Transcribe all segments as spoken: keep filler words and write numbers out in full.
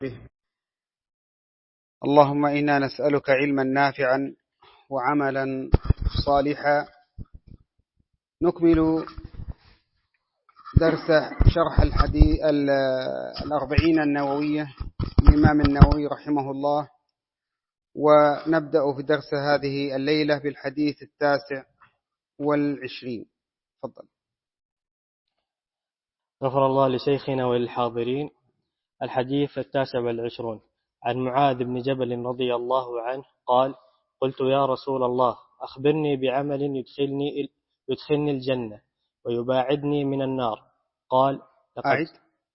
به. اللهم إنا نسألك علما نافعا وعملا صالحا. نكمل درس شرح الحديث الأربعين النووية للإمام النووي رحمه الله، ونبدأ في درس هذه الليلة بالحديث التاسع والعشرين. تفضل. غفر الله لشيخنا وللحاضرين. الحديث التاسع والعشرون عن معاذ بن جبل رضي الله عنه قال: قلت يا رسول الله أخبرني بعمل يدخلني, يدخلني الجنة ويباعدني من النار. قال: أعد.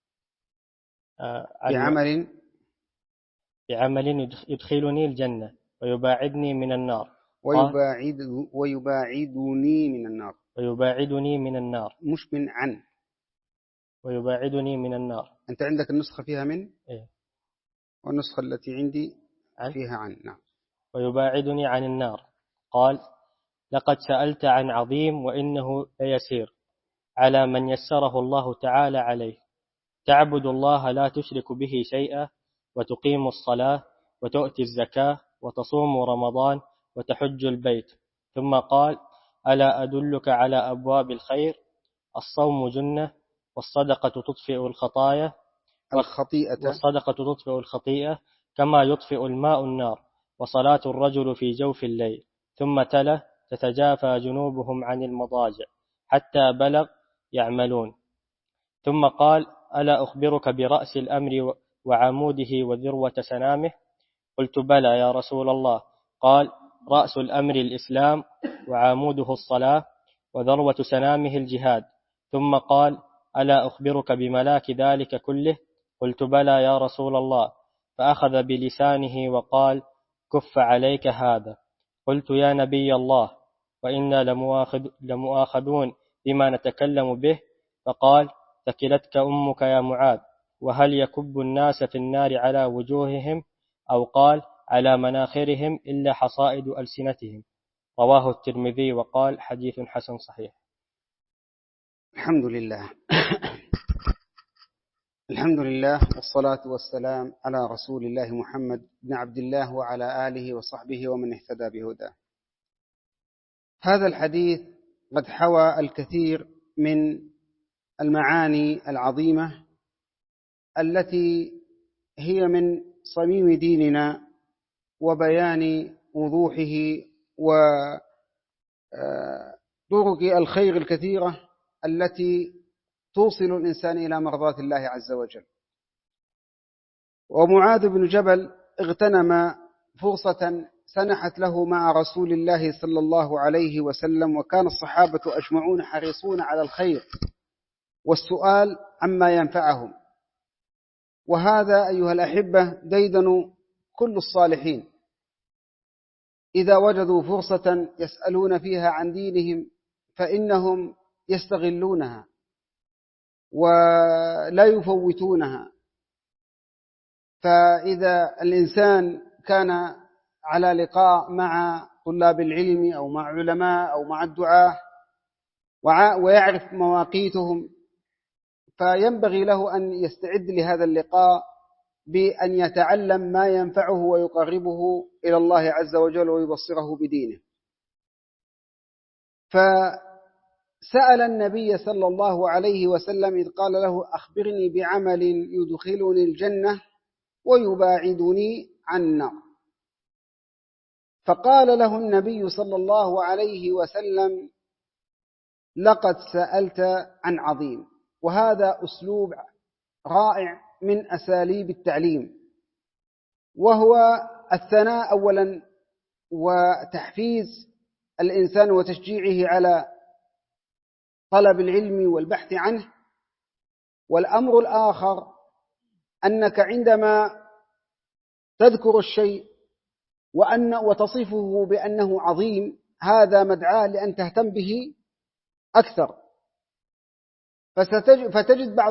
آه بعمل بعمل يدخلني الجنة ويباعدني من النار. ويباعد ويباعدني من النار ويباعدني من النار مش من عن. ويباعدني من النار. أنت عندك النسخة فيها من؟ إيه؟ والنسخة التي عندي عن؟ فيها عن. نعم. ويباعدني عن النار. قال: لقد سألت عن عظيم وإنه ليسير على من يسره الله تعالى عليه. تعبد الله لا تشرك به شيئا، وتقيم الصلاة، وتؤتي الزكاة، وتصوم رمضان، وتحج البيت. ثم قال: ألا أدلك على أبواب الخير؟ الصوم جنة، والصدقة تطفئ الخطايا الخطيئة والصدقة تطفئ الخطيئة كما يطفئ الماء النار، وصلاة الرجل في جوف الليل. ثم تلا: تتجافى جنوبهم عن المضاجع حتى بلغ يعملون. ثم قال: ألا أخبرك برأس الأمر وعموده وذروة سنامه؟ قلت: بلى يا رسول الله. قال: رأس الأمر الإسلام، وعموده الصلاة، وذروة سنامه الجهاد. ثم قال: ألا أخبرك بملاك ذلك كله؟ قلت: بلى يا رسول الله. فأخذ بلسانه وقال: كف عليك هذا. قلت: يا نبي الله، وإنا لمؤاخذ لمؤاخذون بما نتكلم به. فقال: ثكلتك أمك يا معاذ، وهل يكب الناس في النار على وجوههم، أو قال على مناخرهم، إلا حصائد ألسنتهم. رواه الترمذي وقال: حديث حسن صحيح. الحمد لله. الحمد لله والصلاة والسلام على رسول الله محمد بن عبد الله وعلى آله وصحبه ومن اهتدى بهداه. هذا الحديث قد حوى الكثير من المعاني العظيمة التي هي من صميم ديننا وبيان وضوحه وطرق الخير الكثيرة التي توصل الإنسان إلى مرضاة الله عز وجل. ومعاذ بن جبل اغتنم فرصة سنحت له مع رسول الله صلى الله عليه وسلم، وكان الصحابة أجمعون حريصون على الخير والسؤال عما ينفعهم. وهذا أيها الأحبة ديدن كل الصالحين، إذا وجدوا فرصة يسألون فيها عن دينهم فإنهم يستغلونها ولا يفوتونها. فإذا الإنسان كان على لقاء مع طلاب العلم أو مع علماء أو مع الدعاة ويعرف مواقيتهم، فينبغي له أن يستعد لهذا اللقاء بأن يتعلم ما ينفعه ويقربه إلى الله عز وجل ويبصره بدينه. فسأل النبي صلى الله عليه وسلم إذ قال له: أخبرني بعمل يدخلني الجنة ويباعدني عن النار. فقال له النبي صلى الله عليه وسلم: لقد سألت عن عظيم. وهذا أسلوب رائع من أساليب التعليم، وهو الثناء أولا وتحفيز الإنسان وتشجيعه على طلب العلم والبحث عنه. والأمر الآخر أنك عندما تذكر الشيء وأن وتصفه بأنه عظيم، هذا مدعاة لأن تهتم به أكثر. فتجد بعض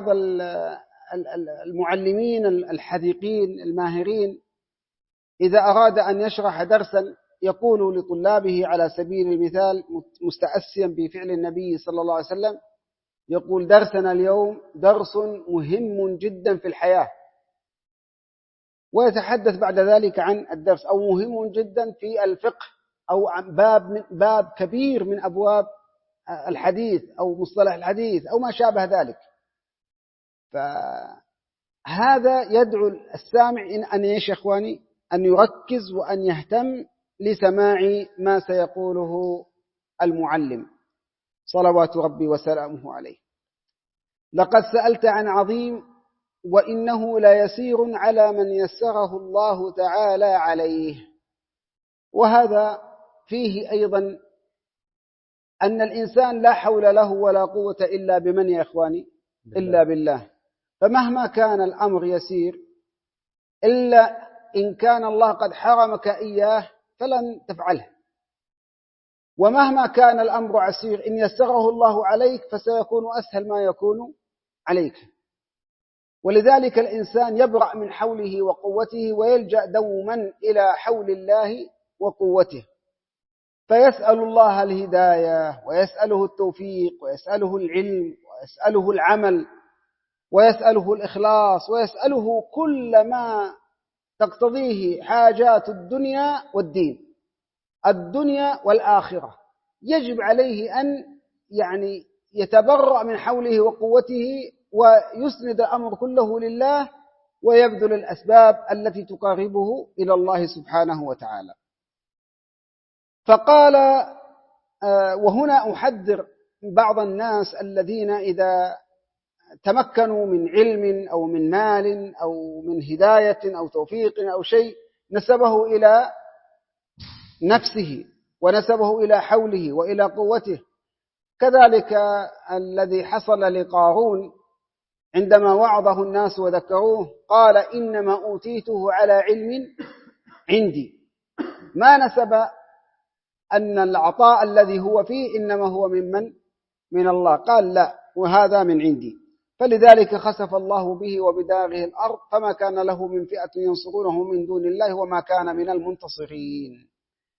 المعلمين الحذقين الماهرين إذا أراد أن يشرح درسا يقول لطلابه على سبيل المثال مستأسيا بفعل النبي صلى الله عليه وسلم، يقول: درسنا اليوم درس مهم جدا في الحياة، ويتحدث بعد ذلك عن الدرس، أو مهم جدا في الفقه، أو باب من باب كبير من أبواب الحديث أو مصطلح الحديث أو ما شابه ذلك. فهذا يدعو السامع إن أن يا إخواني أن يركز وأن يهتم لسماع ما سيقوله المعلم صلوات ربي وسلامه عليه. لقد سألت عن عظيم وإنه لا يسير على من يسره الله تعالى عليه. وهذا فيه أيضا أن الإنسان لا حول له ولا قوة إلا بمن يا إخواني؟ إلا بالله. فمهما كان الأمر يسير إلا إن كان الله قد حرمك إياه فلن تفعله، ومهما كان الأمر عسير إن يسره الله عليك فسيكون أسهل ما يكون عليك. ولذلك الإنسان يبرأ من حوله وقوته ويلجأ دوما إلى حول الله وقوته، فيسأل الله الهداية ويسأله التوفيق ويسأله العلم ويسأله العمل ويسأله الإخلاص ويسأله كل ما تقتضيه حاجات الدنيا والدين، الدنيا والآخرة. يجب عليه أن يعني يتبرأ من حوله وقوته ويسند الأمر كله لله ويبذل الأسباب التي تقربه إلى الله سبحانه وتعالى. فقال وهنا أحذر بعض الناس الذين إذا تمكنوا من علم أو من مال أو من هداية أو توفيق أو شيء نسبه إلى نفسه ونسبه إلى حوله وإلى قوته. كذلك الذي حصل لقارون عندما وعظه الناس وذكروه قال إنما أوتيته على علم عندي، ما نسب أن العطاء الذي هو فيه إنما هو ممن من الله، قال لا وهذا من عندي. فلذلك خسف الله به وبداره الأرض فما كان له من فئة ينصرونه من دون الله وما كان من المنتصرين.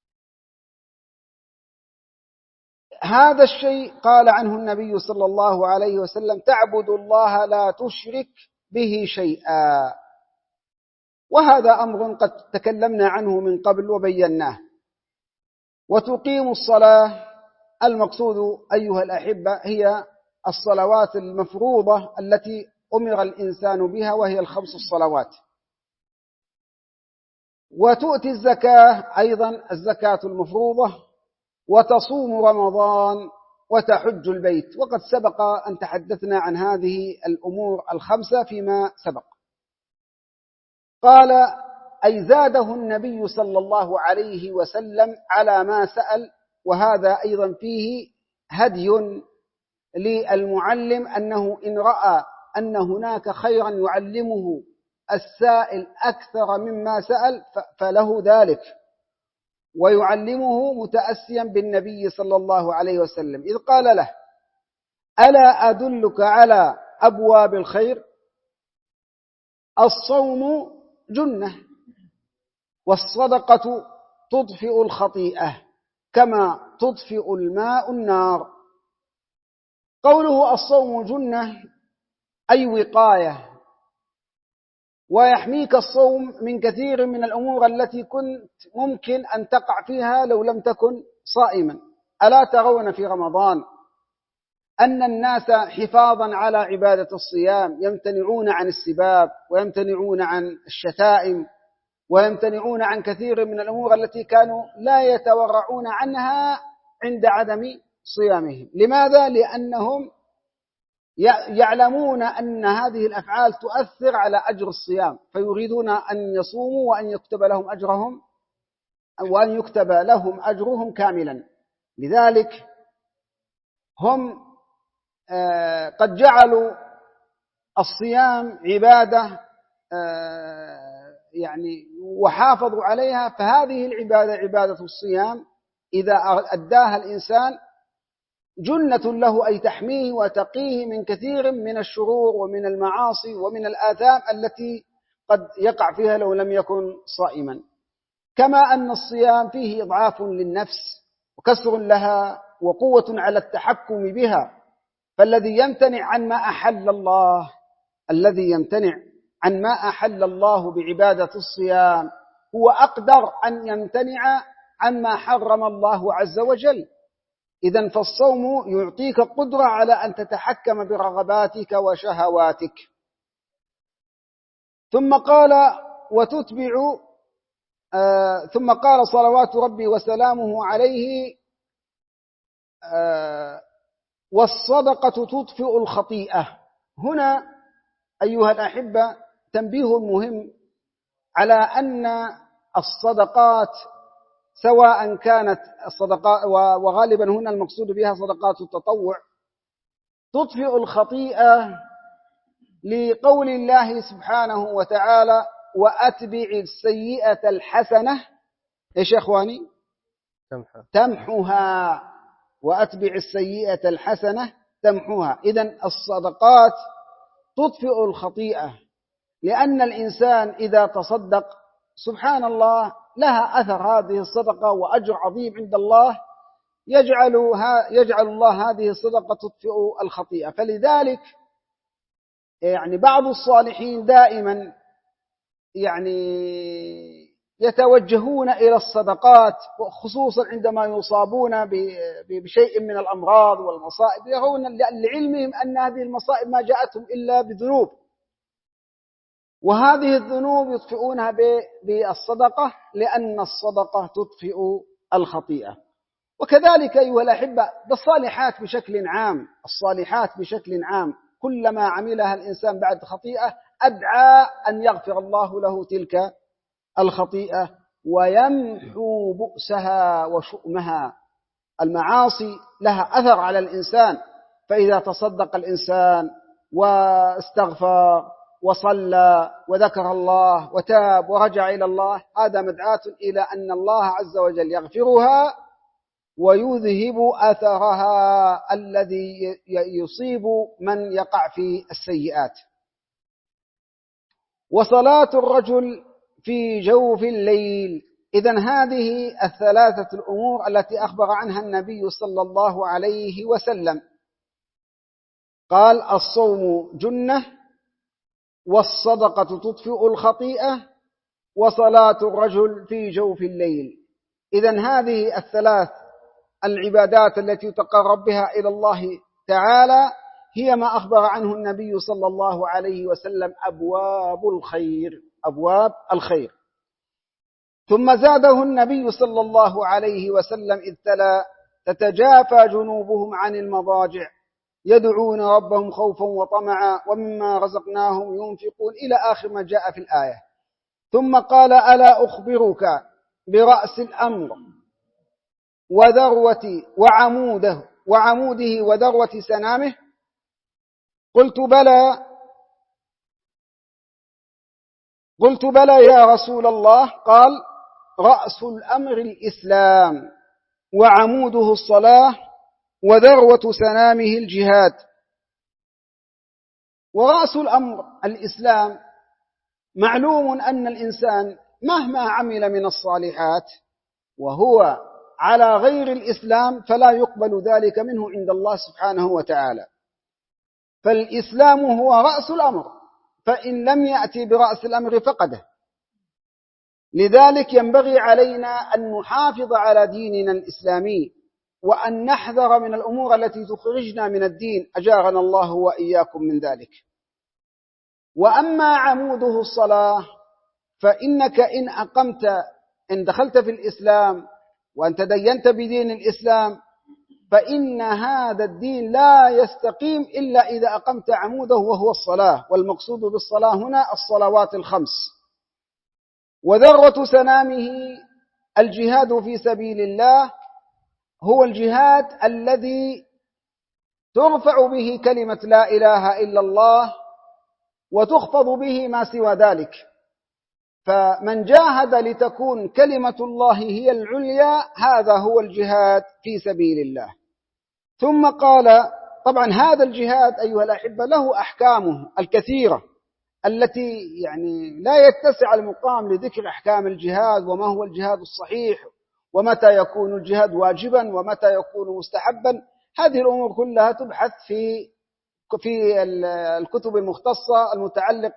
هذا الشيء قال عنه النبي صلى الله عليه وسلم تعبد الله لا تشرك به شيئا، وهذا أمر قد تكلمنا عنه من قبل وبيناه. وتقيم الصلاة، المقصود أيها الأحبة هي الصلوات المفروضة التي أمر الإنسان بها وهي الخمس الصلوات. وتؤتي الزكاة أيضا الزكاة المفروضة، وتصوم رمضان وتحج البيت. وقد سبق أن تحدثنا عن هذه الأمور الخمسة فيما سبق. قال أي زاده النبي صلى الله عليه وسلم على ما سأل. وهذا أيضا فيه هدي للمعلم أنه إن رأى أن هناك خيرا يعلمه السائل أكثر مما سأل فله ذلك، ويعلمه متأسيا بالنبي صلى الله عليه وسلم، إذ قال له ألا أدلك على أبواب الخير؟ الصوم جنة، والصدقة تطفئ الخطيئة كما تطفئ الماء النار. قوله الصوم جنة أي وقاية، ويحميك الصوم من كثير من الأمور التي كنت ممكن أن تقع فيها لو لم تكن صائما. ألا ترون في رمضان أن الناس حفاظا على عبادة الصيام يمتنعون عن السباب ويمتنعون عن الشتائم ويمتنعون عن كثير من الأمور التي كانوا لا يتورعون عنها عند عدم صيامهم. لماذا؟ لأنهم يعلمون أن هذه الأفعال تؤثر على أجر الصيام، فيريدون أن يصوموا وأن يكتب لهم أجرهم وأن يكتب لهم أجرهم كاملا. لذلك هم قد جعلوا الصيام عبادة يعني وحافظوا عليها. فهذه العبادة عبادة الصيام إذا أداها الإنسان جنة له، أي تحميه وتقيه من كثير من الشرور ومن المعاصي ومن الآثام التي قد يقع فيها لو لم يكن صائما. كما أن الصيام فيه إضعاف للنفس وكسر لها وقوة على التحكم بها. فالذي يمتنع عن ما أحل الله، الذي يمتنع عن ما أحل الله بعبادة الصيام هو أقدر أن يمتنع عما حرم الله عز وجل. إذن فالصوم يعطيك قدرة على أن تتحكم برغباتك وشهواتك. ثم قال وتتبع آه ثم قال صلوات ربي وسلامه عليه آه والصدقة تطفئ الخطيئة. هنا أيها الأحبة تنبيه مهم على أن الصدقات سواء كانت الصدقات، وغالبا هنا المقصود بها صدقات التطوع، تطفئ الخطيئة لقول الله سبحانه وتعالى وأتبع السيئة الحسنة إيش يا أخواني تمحها, تمحها وأتبع السيئة الحسنة تمحها. إذن الصدقات تطفئ الخطيئة، لأن الإنسان إذا تصدق سبحان الله لها أثر هذه الصدقة وأجر عظيم عند الله، يجعلها يجعل الله هذه الصدقة تطفئ الخطيئة. فلذلك يعني بعض الصالحين دائما يعني يتوجهون إلى الصدقات، خصوصا عندما يصابون بشيء من الأمراض والمصائب، يرون لعلمهم أن هذه المصائب ما جاءتهم إلا بذنوب، وهذه الذنوب يطفئونها بالصدقة، لأن الصدقة تطفئ الخطيئة. وكذلك أيها الأحبة بالصالحات بشكل عام، الصالحات بشكل عام كلما عملها الإنسان بعد خطيئة أدعى أن يغفر الله له تلك الخطيئة ويمحو بؤسها وشؤمها. المعاصي لها أثر على الإنسان، فإذا تصدق الإنسان واستغفر وصلى وذكر الله وتاب ورجع إلى الله، هذا مدعاة إلى أن الله عز وجل يغفرها ويذهب أثرها الذي يصيب من يقع في السيئات. وصلاة الرجل في جوف الليل. إذن هذه الثلاثة الأمور التي أخبر عنها النبي صلى الله عليه وسلم. قال الصوم جنة، والصدقة تطفئ الخطيئة، وصلاة الرجل في جوف الليل. إذن هذه الثلاث العبادات التي يتقرب بها إلى الله تعالى هي ما أخبر عنه النبي صلى الله عليه وسلم أبواب الخير، أبواب الخير. ثم زاده النبي صلى الله عليه وسلم إذ تلا تتجافى جنوبهم عن المضاجع يدعون ربهم خوفا وطمعا ومما رزقناهم ينفقون إلى آخر ما جاء في الآية. ثم قال ألا أخبرك برأس الأمر وذروة وعموده وعموده وذروة سنامه؟ قلت بلى قلت بلى يا رسول الله. قال رأس الأمر الإسلام، وعموده الصلاة، وذروة سنامه الجهاد. ورأس الأمر الإسلام، معلوم أن الإنسان مهما عمل من الصالحات وهو على غير الإسلام فلا يقبل ذلك منه عند الله سبحانه وتعالى. فالإسلام هو رأس الأمر، فإن لم يأتي برأس الأمر فقده. لذلك ينبغي علينا أن نحافظ على ديننا الإسلامي، وأن نحذر من الأمور التي تخرجنا من الدين، أجارنا الله وإياكم من ذلك. وأما عموده الصلاة، فإنك إن أقمت إن دخلت في الإسلام وأن تدينت بدين الإسلام، فإن هذا الدين لا يستقيم إلا إذا أقمت عموده وهو الصلاة، والمقصود بالصلاة هنا الصلوات الخمس. وذروة سنامه الجهاد في سبيل الله، هو الجهاد الذي ترفع به كلمة لا إله إلا الله وتخفض به ما سوى ذلك. فمن جاهد لتكون كلمة الله هي العليا هذا هو الجهاد في سبيل الله. ثم قال طبعا هذا الجهاد أيها الأحبة له أحكامه الكثيرة التي يعني لا يتسع المقام لذكر أحكام الجهاد، وما هو الجهاد الصحيح، ومتى يكون الجهاد واجبا، ومتى يكون مستحبا. هذه الأمور كلها تبحث في في الكتب المختصة المتعلقة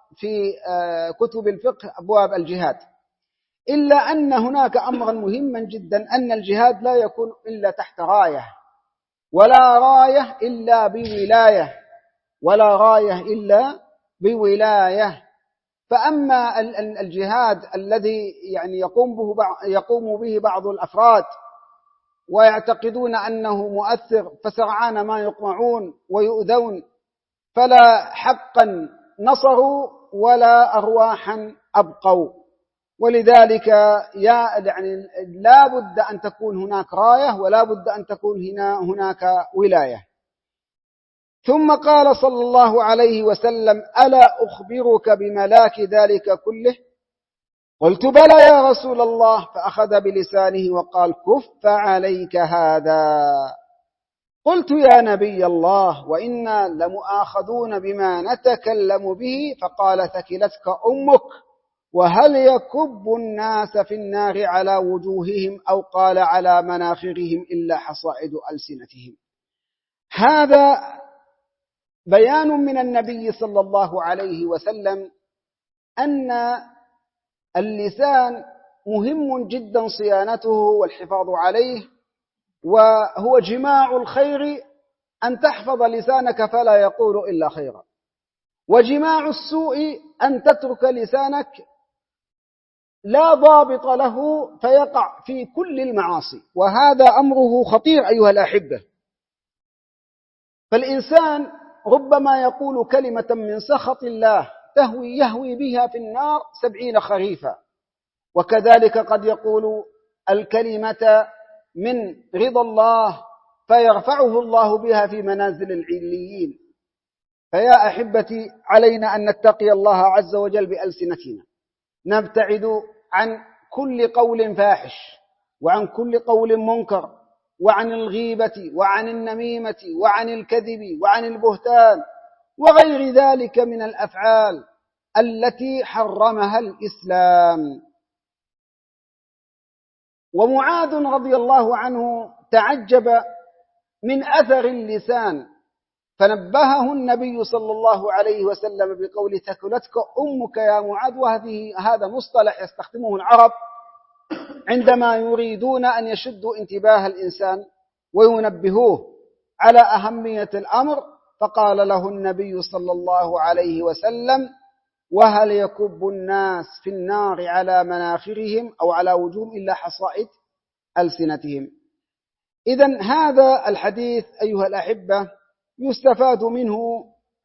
في كتب الفقه أبواب الجهاد، إلا أن هناك أمرا مهما جدا، أن الجهاد لا يكون إلا تحت راية، ولا راية إلا بولاية، ولا راية إلا بولاية. فأما الجهاد الذي يعني يقوم به يقوم به بعض الأفراد ويعتقدون أنه مؤثر، فسرعان ما يقمعون ويؤذون، فلا حقا نصروا ولا أرواحا أبقوا. ولذلك يعني لا بد أن تكون هناك راية، ولا بد أن تكون هنا هناك ولاية. ثم قال صلى الله عليه وسلم: ألا أخبرك بملاك ذلك كله؟ قلت: بلى يا رسول الله. فأخذ بلسانه وقال: كف عليك هذا. قلت: يا نبي الله، وإنا لمؤاخذون بما نتكلم به. فقال: ثكلتك أمك، وهل يكب الناس في النار على وجوههم أو قال على مناخرهم إلا حصائد ألسنتهم. هذا بيان من النبي صلى الله عليه وسلم أن اللسان مهم جدا صيانته والحفاظ عليه، وهو جماع الخير أن تحفظ لسانك فلا يقول إلا خيرا، وجماع السوء أن تترك لسانك لا ضابط له فيقع في كل المعاصي، وهذا أمره خطير أيها الأحبة. فالإنسان ربما يقول كلمة من سخط الله تهوي يهوي بها في النار سبعين خريفا، وكذلك قد يقول الكلمة من رضا الله فيرفعه الله بها في منازل العليين. فيا أحبتي، علينا أن نتقي الله عز وجل بألسنتنا، نبتعد عن كل قول فاحش، وعن كل قول منكر، وعن الغيبة، وعن النميمة، وعن الكذب، وعن البهتان، وغير ذلك من الأفعال التي حرمها الإسلام. ومعاذ رضي الله عنه تعجب من أثر اللسان، فنبهه النبي صلى الله عليه وسلم بقول: ثكلتك أمك يا معاذ. وهذه هذا مصطلح يستخدمه العرب عندما يريدون أن يشدوا انتباه الإنسان وينبهوه على أهمية الأمر. فقال له النبي صلى الله عليه وسلم: وهل يكب الناس في النار على مناخرهم أو على وجوههم إلا حصائد ألسنتهم. إذن هذا الحديث أيها الأحبة يستفاد منه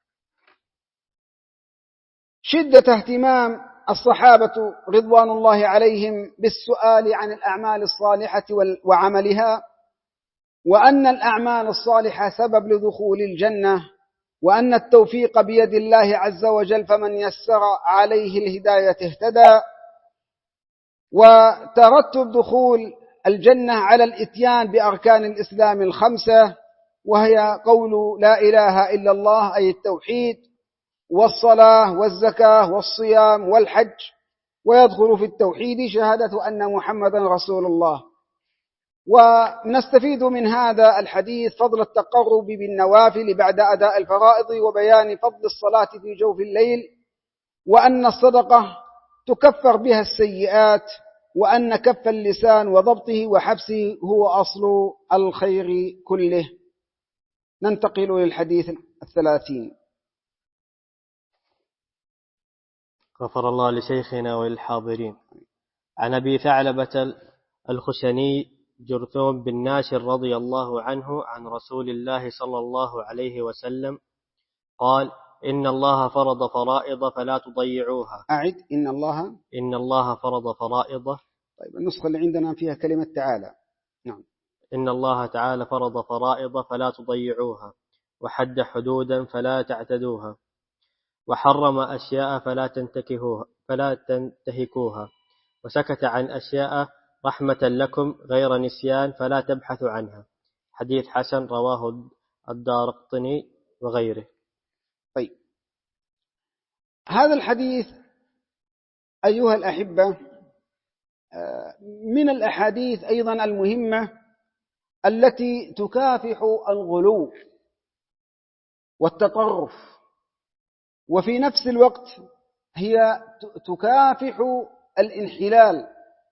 شدة اهتمام الصحابة رضوان الله عليهم بالسؤال عن الأعمال الصالحة وعملها، وأن الأعمال الصالحة سبب لدخول الجنة، وأن التوفيق بيد الله عز وجل، فمن يسر عليه الهداية اهتدى، وترتب دخول الجنة على الإتيان بأركان الإسلام الخمسة، وهي قول لا إله إلا الله أي التوحيد، والصلاة والزكاة والصيام والحج، ويدخل في التوحيد شهادة أن محمدا رسول الله. ونستفيد من هذا الحديث فضل التقرب بالنوافل بعد أداء الفرائض، وبيان فضل الصلاة في جوف الليل، وأن الصدقة تكفر بها السيئات، وأن كف اللسان وضبطه وحبسه هو أصل الخير كله. ننتقل للحديث الثلاثين. غفر الله لشيخنا وللحاضرين. عن أبي ثعلبة الخشني جرثوم بن ناشر رضي الله عنه عن رسول الله صلى الله عليه وسلم قال: إن الله فرض فرائض فلا تضيعوها. أعد: إن الله إن الله فرض فرائض. طيب، النسخة اللي عندنا فيها كلمة تعالى. نعم. إن الله تعالى فرض فرائض فلا تضيعوها، وحد حدودا فلا تعتدوها، وحرم أشياء فلا تنتكهوها فلا تنتهكوها، وسكت عن أشياء رحمة لكم غير نسيان فلا تبحثوا عنها. حديث حسن رواه الدارقطني وغيره. طيب، هذا الحديث أيها الأحبة من الأحاديث أيضا المهمة التي تكافح الغلو والتطرف، وفي نفس الوقت هي تكافح الانحلال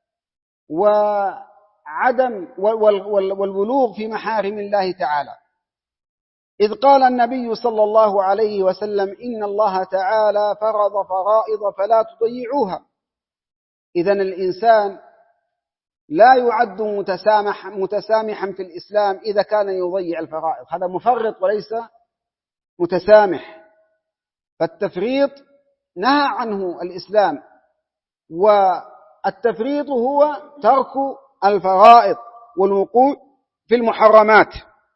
وعدم والبلوغ في محارم الله تعالى، إذ قال النبي صلى الله عليه وسلم: إن الله تعالى فرض فرائض فلا تضيعوها. إذن الإنسان لا يعد متسامح متسامحا في الإسلام إذا كان يضيع الفرائض، هذا مفرط وليس متسامح. فالتفريط نهى عنه الإسلام، والتفريط هو ترك الفرائض والوقوع في المحرمات.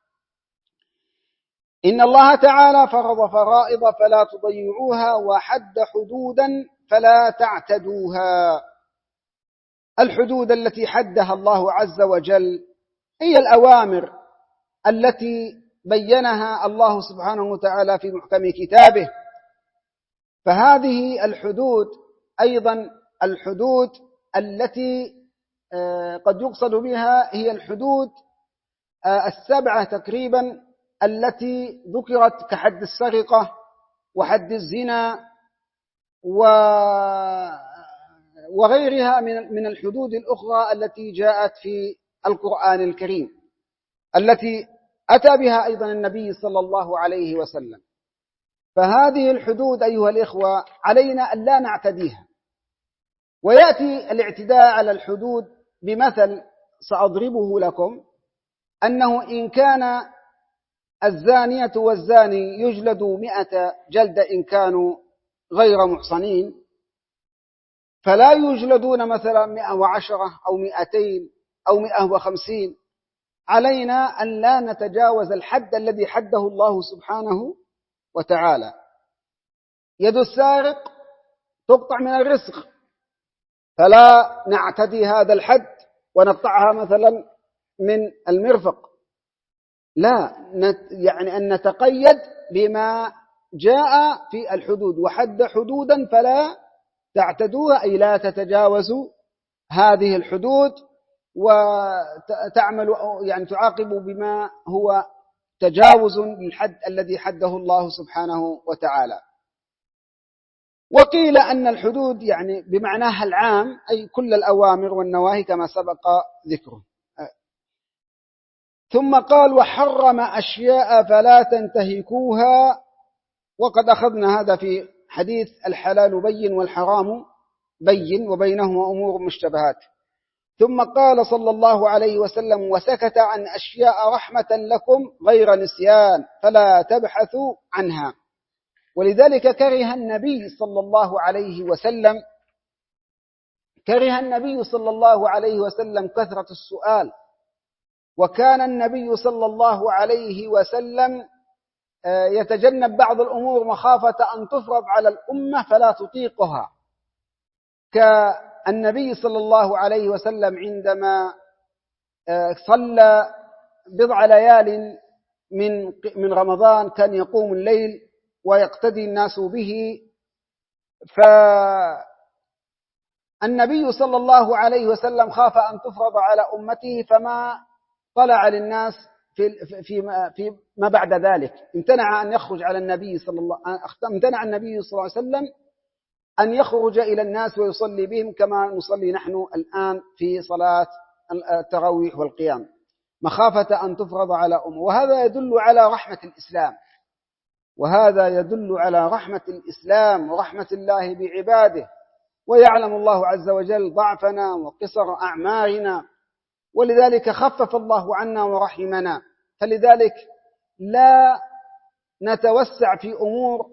إن الله تعالى فرض فرائض فلا تضيعوها وحد حدودا فلا تعتدوها. الحدود التي حدها الله عز وجل هي الأوامر التي بينها الله سبحانه وتعالى في محكم كتابه، فهذه الحدود أيضا الحدود التي قد يقصد بها هي الحدود السبعة تقريبا التي ذكرت كحد السرقة وحد الزنا وغيرها من الحدود الأخرى التي جاءت في القرآن الكريم، التي أتى بها أيضا النبي صلى الله عليه وسلم. فهذه الحدود أيها الإخوة علينا أن لا نعتديها. ويأتي الاعتداء على الحدود بمثل سأضربه لكم، أنه إن كان الزانية والزاني يجلدوا مئة جلدة إن كانوا غير محصنين، فلا يجلدون مثلا مئة وعشرة أو مئتين أو مئة وخمسين. علينا أن لا نتجاوز الحد الذي حده الله سبحانه وتعالى. يد السارق تقطع من الرزق، فلا نعتدي هذا الحد ونقطعها مثلا من المرفق، لا، يعني أن نتقيد بما جاء في الحدود. وحد حدودا فلا تعتدوها، أي لا تتجاوزوا هذه الحدود وتعمل يعني تعاقب بما هو تجاوز للحد الذي حده الله سبحانه وتعالى. وقيل أن الحدود يعني بمعناها العام، أي كل الأوامر والنواهي كما سبق ذكره. ثم قال: وحرم أشياء فلا تنتهكوها. وقد أخذنا هذا في حديث الحلال بين والحرام بين وبينهما أمور مشتبهات. ثم قال صلى الله عليه وسلم: وسكت عن أشياء رحمة لكم غير نسيان فلا تبحثوا عنها. ولذلك كره النبي صلى الله عليه وسلم كره النبي صلى الله عليه وسلم كثرة السؤال، وكان النبي صلى الله عليه وسلم يتجنب بعض الأمور مخافة أن تفرض على الأمة فلا تطيقها، كالنبي صلى الله عليه وسلم عندما صلى بضع ليال من من رمضان كان يقوم الليل ويقتدي الناس به، فالنبي صلى الله عليه وسلم خاف أن تفرض على أمته فما طلع للناس في في في ما بعد ذلك. امتنع أن يخرج على النبي صلى الله امتنع النبي صلى الله عليه وسلم أن يخرج إلى الناس ويصلي بهم كما نصلي نحن الآن في صلاة التراويح والقيام، مخافة أن تفرض على أمة. وهذا يدل على رحمة الإسلام وهذا يدل على رحمة الإسلام ورحمة الله بعباده، ويعلم الله عز وجل ضعفنا وقصر أعمارنا، ولذلك خفف الله عنا ورحمنا. فلذلك لا نتوسع في أمور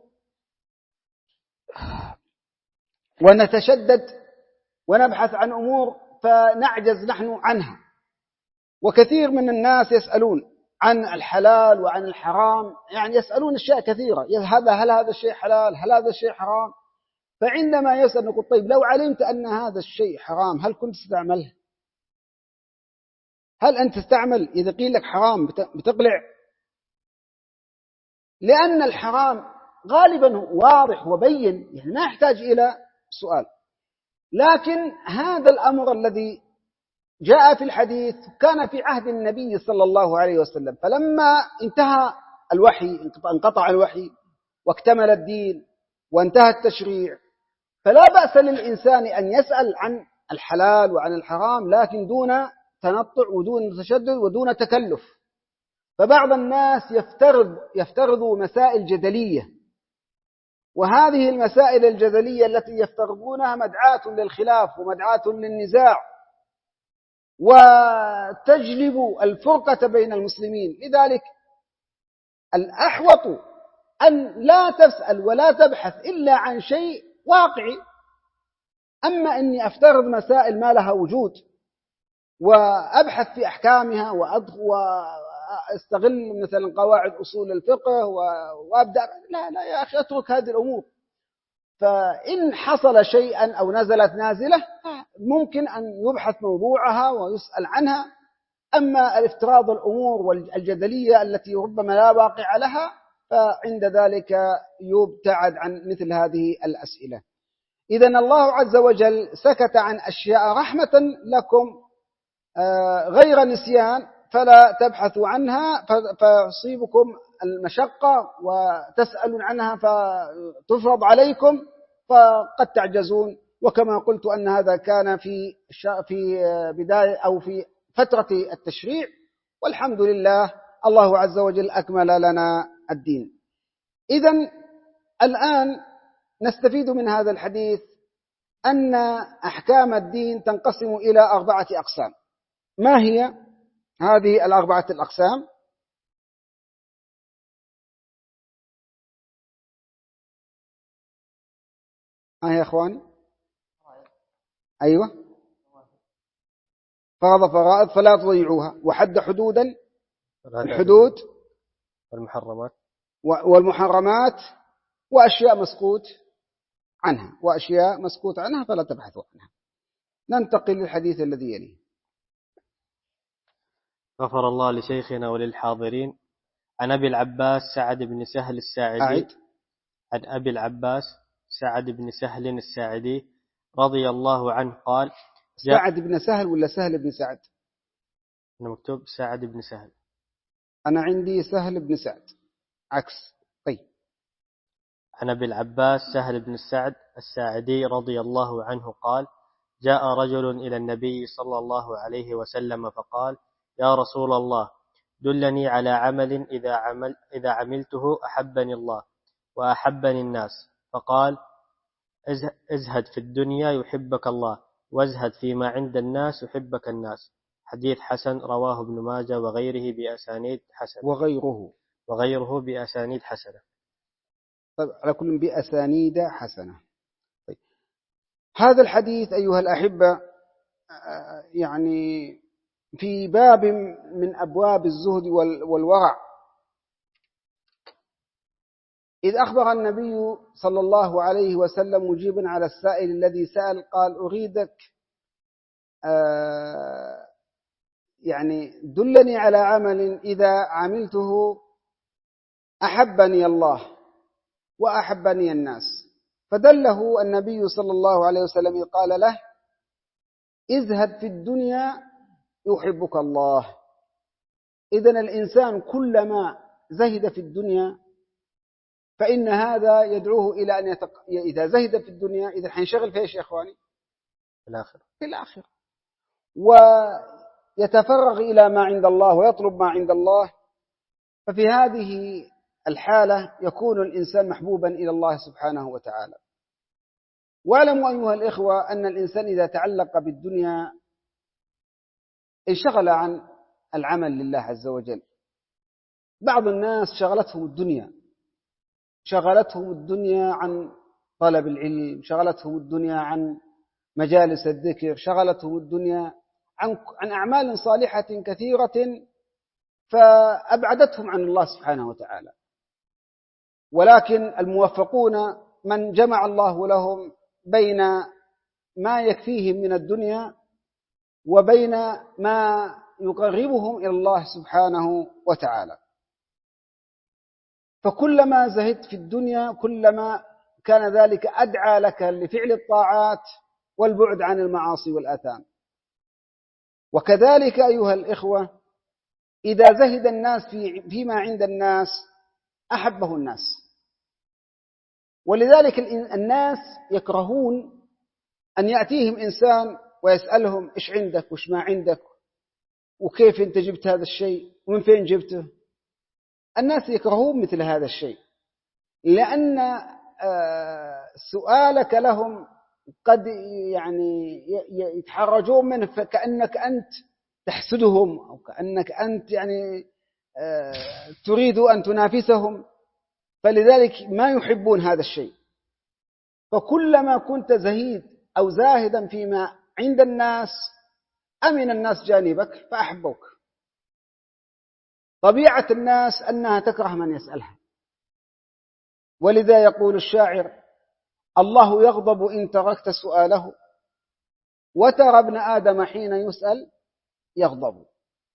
ونتشدد ونبحث عن أمور فنعجز نحن عنها. وكثير من الناس يسألون عن الحلال وعن الحرام، يعني يسألون أشياء كثيرة، هذا هل هذا الشيء حلال، هل هذا الشيء حرام؟ فعندما يسأل نقول: طيب لو علمت أن هذا الشيء حرام هل كنت تستعمله؟ هل أنت تستعمل؟ إذا قيل لك حرام بتقلع؟ لأن الحرام غالبا واضح وبين، يعني ما يحتاج إلى سؤال. لكن هذا الأمر الذي جاء في الحديث كان في عهد النبي صلى الله عليه وسلم، فلما انتهى الوحي انقطع الوحي واكتمل الدين وانتهى التشريع فلا بأس للإنسان أن يسأل عن الحلال وعن الحرام، لكن دون تنطع ودون تشدد ودون تكلف. فبعض الناس يفترض يفترضوا مسائل جدلية، وهذه المسائل الجدلية التي يفترضونها مدعاة للخلاف ومدعاة للنزاع، وتجلب الفرقة بين المسلمين. لذلك الأحوط أن لا تسأل ولا تبحث إلا عن شيء واقعي. أما أني أفترض مسائل ما لها وجود وأبحث في أحكامها وأستغل مثلا قواعد أصول الفقه وأبدأ، لا لا يا أخي، أترك هذه الأمور. فإن حصل شيئا أو نزلت نازلة ممكن أن يبحث موضوعها ويسأل عنها. أما الافتراض الأمور والجدلية التي ربما لا واقع لها، فعند ذلك يبتعد عن مثل هذه الأسئلة. إذن الله عز وجل سكت عن أشياء رحمة لكم غير نسيان، فلا تبحثوا عنها فتصيبكم المشقة وتسألون عنها فتفرض عليكم فقد تعجزون. وكما قلت أن هذا كان في في بداية أو في فترة التشريع، والحمد لله الله عز وجل أكمل لنا الدين. إذن الآن نستفيد من هذا الحديث أن أحكام الدين تنقسم إلى أربعة أقسام. ما هي هذه الأربعة الأقسام؟ ها يا أخواني؟ أيوة، فرض فرائض فلا تضيعوها، وحد حدودا الحدود، والمحرمات والمحرمات، وأشياء مسكوت عنها وأشياء مسكوت عنها فلا تبحثوا عنها. ننتقل للحديث الذي يليه. غفر الله لشيخنا وللحاضرين. عن أبي العباس سعد بن سهل الساعدي أعد. عن أبي العباس سعد بن سهل الساعدي رضي الله عنه قال: سعد بن سهل ولا سهل بن سعد؟ أنا مكتوب سعد بن سهل. أنا عندي سهل بن سعد عكس. طيب. عن أبي العباس سهل بن سعد الساعدي رضي الله عنه قال: جاء رجل إلى النبي صلى الله عليه وسلم فقال: يا رسول الله، دلني على عمل إذا, عمل إذا عملته أحبني الله وأحبني الناس. فقال: ازهد في الدنيا يحبك الله، وازهد فيما عند الناس يحبك الناس. حديث حسن رواه ابن ماجه وغيره بأسانيد حسنة. وغيره وغيره بأسانيد حسنة. طيب، على كل بأسانيد حسنة. طيب. هذا الحديث أيها الأحبة يعني في باب من أبواب الزهد والورع، إذ أخبر النبي صلى الله عليه وسلم مجيبا على السائل الذي سأل قال: أريدك آه يعني دلني على عمل إذا عملته أحبني الله وأحبني الناس. فدله النبي صلى الله عليه وسلم قال له: ازهد في الدنيا يحبك الله. إذن الإنسان كلما زهد في الدنيا فإن هذا يدعوه إلى أن يتق... إذا زهد في الدنيا إذا حينشغل في إيش يا إخواني؟ في الآخر. في الآخر، ويتفرغ إلى ما عند الله ويطلب ما عند الله. ففي هذه الحالة يكون الإنسان محبوبا إلى الله سبحانه وتعالى. واعلموا أيها الإخوة أن الإنسان إذا تعلق بالدنيا انشغل عن العمل لله عز وجل. بعض الناس شغلتهم الدنيا، شغلتهم الدنيا عن طلب العلم، شغلتهم الدنيا عن مجالس الذكر، شغلتهم الدنيا عن عن أعمال صالحة كثيرة فأبعدتهم عن الله سبحانه وتعالى. ولكن الموفقون من جمع الله لهم بين ما يكفيهم من الدنيا وبين ما يقربهم إلى الله سبحانه وتعالى. فكلما زهدت في الدنيا كلما كان ذلك أدعى لك لفعل الطاعات والبعد عن المعاصي والآثام. وكذلك أيها الإخوة إذا زهد الناس في فيما عند الناس أحبه الناس. ولذلك الناس يكرهون أن يأتيهم إنسان ويسألهم إيش عندك وإيش ما عندك وكيف أنت جبت هذا الشيء ومن فين جبته. الناس يكرهون مثل هذا الشيء، لأن سؤالك لهم قد يعني يتحرجون منه، فكأنك أنت تحسدهم أو كأنك أنت يعني تريد أن تنافسهم، فلذلك ما يحبون هذا الشيء. فكلما كنت زهيد أو زاهدا فيما عند الناس أمن الناس جانبك فأحبوك. طبيعة الناس أنها تكره من يسألها، ولذا يقول الشاعر: الله يغضب إن تركت سؤاله، وترى ابن آدم حين يسأل يغضب.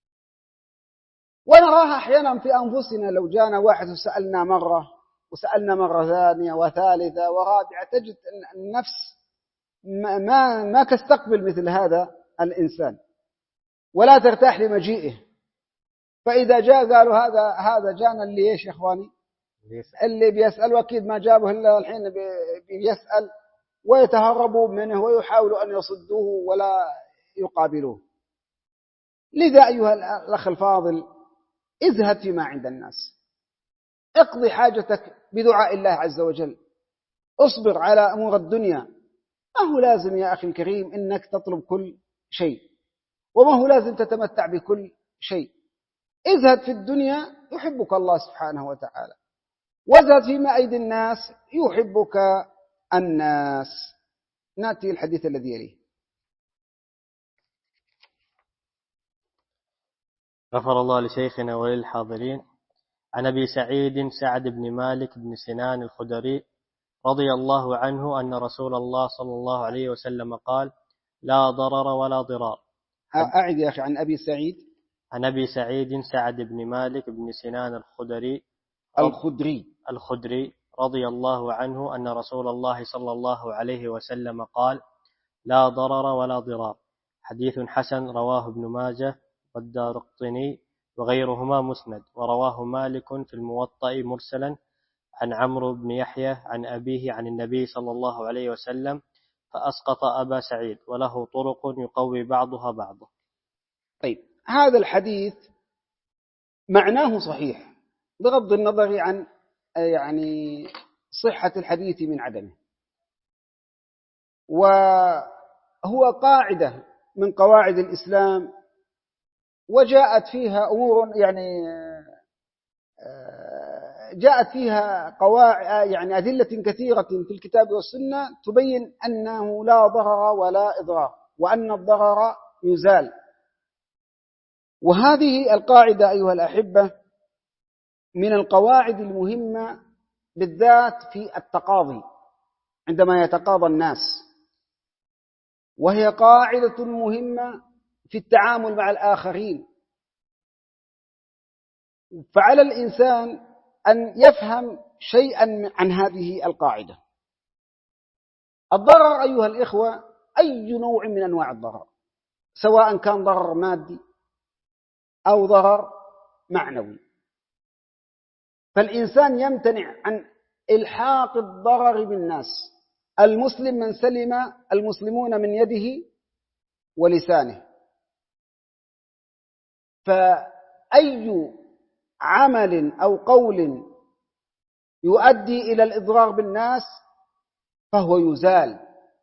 ونراها أحيانا في أنفسنا، لو جانا واحد وسألنا مرة وسألنا مرة ثانية وثالثة ورابعة، تجد أن النفس ما ما تستقبل مثل هذا الإنسان ولا ترتاح لمجيئه. فإذا جاء قالوا هذا هذا جانا اللي إيش يا إخواني، اللي بيسأل، وأكيد ما جابه إلا الحين بيسأل، ويتهربوا منه ويحاولوا أن يصدوه ولا يقابلوه. لذا أيها الأخ الفاضل، ازهد فيما عند الناس، اقضي حاجتك بدعاء الله عز وجل، اصبر على أمور الدنيا. ما هو لازم يا أخي الكريم إنك تطلب كل شيء، وما هو لازم تتمتع بكل شيء. ازهد في الدنيا يحبك الله سبحانه وتعالى، وازهد فيما أيدي الناس يحبك الناس. نأتي الحديث الذي يليه. غفر الله لشيخنا وللحاضرين. عن أبي سعيد سعد بن مالك بن سنان الخدري رضي الله عنه أن رسول الله صلى الله عليه وسلم قال: لا ضرر ولا ضرار. أعد يا أخي. عن أبي سعيد عن أبي سعيد سعد بن مالك بن سنان الخدري الخدري الخدري رضي الله عنه أن رسول الله صلى الله عليه وسلم قال: لا ضرر ولا ضرار. حديث حسن رواه ابن ماجه والدارقطني وغيرهما مسند، ورواه مالك في الموطأ مرسلا عن عمرو بن يحيى عن أبيه عن النبي صلى الله عليه وسلم، فأسقط أبا سعيد، وله طرق يقوي بعضها بعضا. طيب، هذا الحديث معناه صحيح بغض النظر عن يعني صحة الحديث من عدمه، وهو قاعدة من قواعد الإسلام، وجاءت فيها أمور يعني جاءت فيها قواعد يعني أدلة كثيرة في الكتاب والسنة تبين أنه لا ضرر ولا إضرار، وأن الضرر يزال. وهذه القاعدة أيها الأحبة من القواعد المهمة بالذات في التقاضي عندما يتقاضى الناس، وهي قاعدة مهمة في التعامل مع الآخرين. فعلى الإنسان أن يفهم شيئا عن هذه القاعدة. الضرر أيها الإخوة أي نوع من أنواع الضرر، سواء كان ضرر مادي أو ضرر معنوي، فالإنسان يمتنع عن إلحاق الضرر بالناس. المسلم من سلم المسلمون من يده ولسانه، فأي عمل أو قول يؤدي إلى الإضرار بالناس فهو يزال.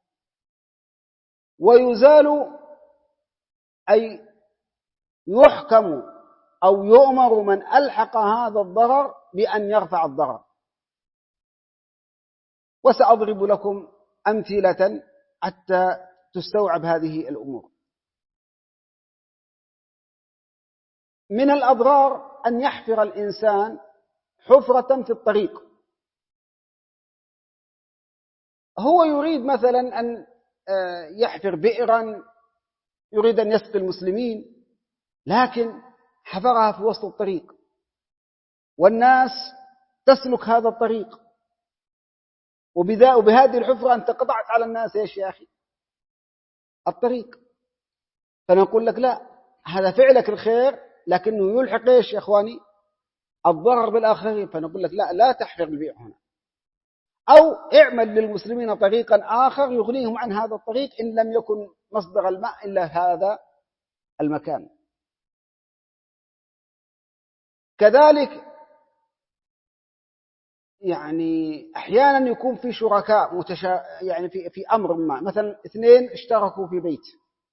ويزال أي يحكم أو يؤمر من ألحق هذا الضرر بأن يرفع الضرر. وسأضرب لكم أمثلة حتى تستوعب هذه الأمور. من الأضرار أن يحفر الإنسان حفرة في الطريق، هو يريد مثلا أن يحفر بئرا، يريد أن يسقي المسلمين، لكن حفرها في وسط الطريق والناس تسلك هذا الطريق، وبهذه الحفرة أنت قطعت على الناس إيش يا أخي؟ الطريق. فنقول لك لا، هذا فعلك الخير لكنه يلحق إيش يا إخواني؟ الضرر بالآخرين. فنقول لك لا لا تحفر البئر هنا. أو اعمل للمسلمين طريقا آخر يغنيهم عن هذا الطريق إن لم يكن مصدر الماء إلا هذا المكان. كذلك يعني أحيانا يكون في شركاء متشا... يعني في في أمر ما، مثلا اثنين اشتركوا في بيت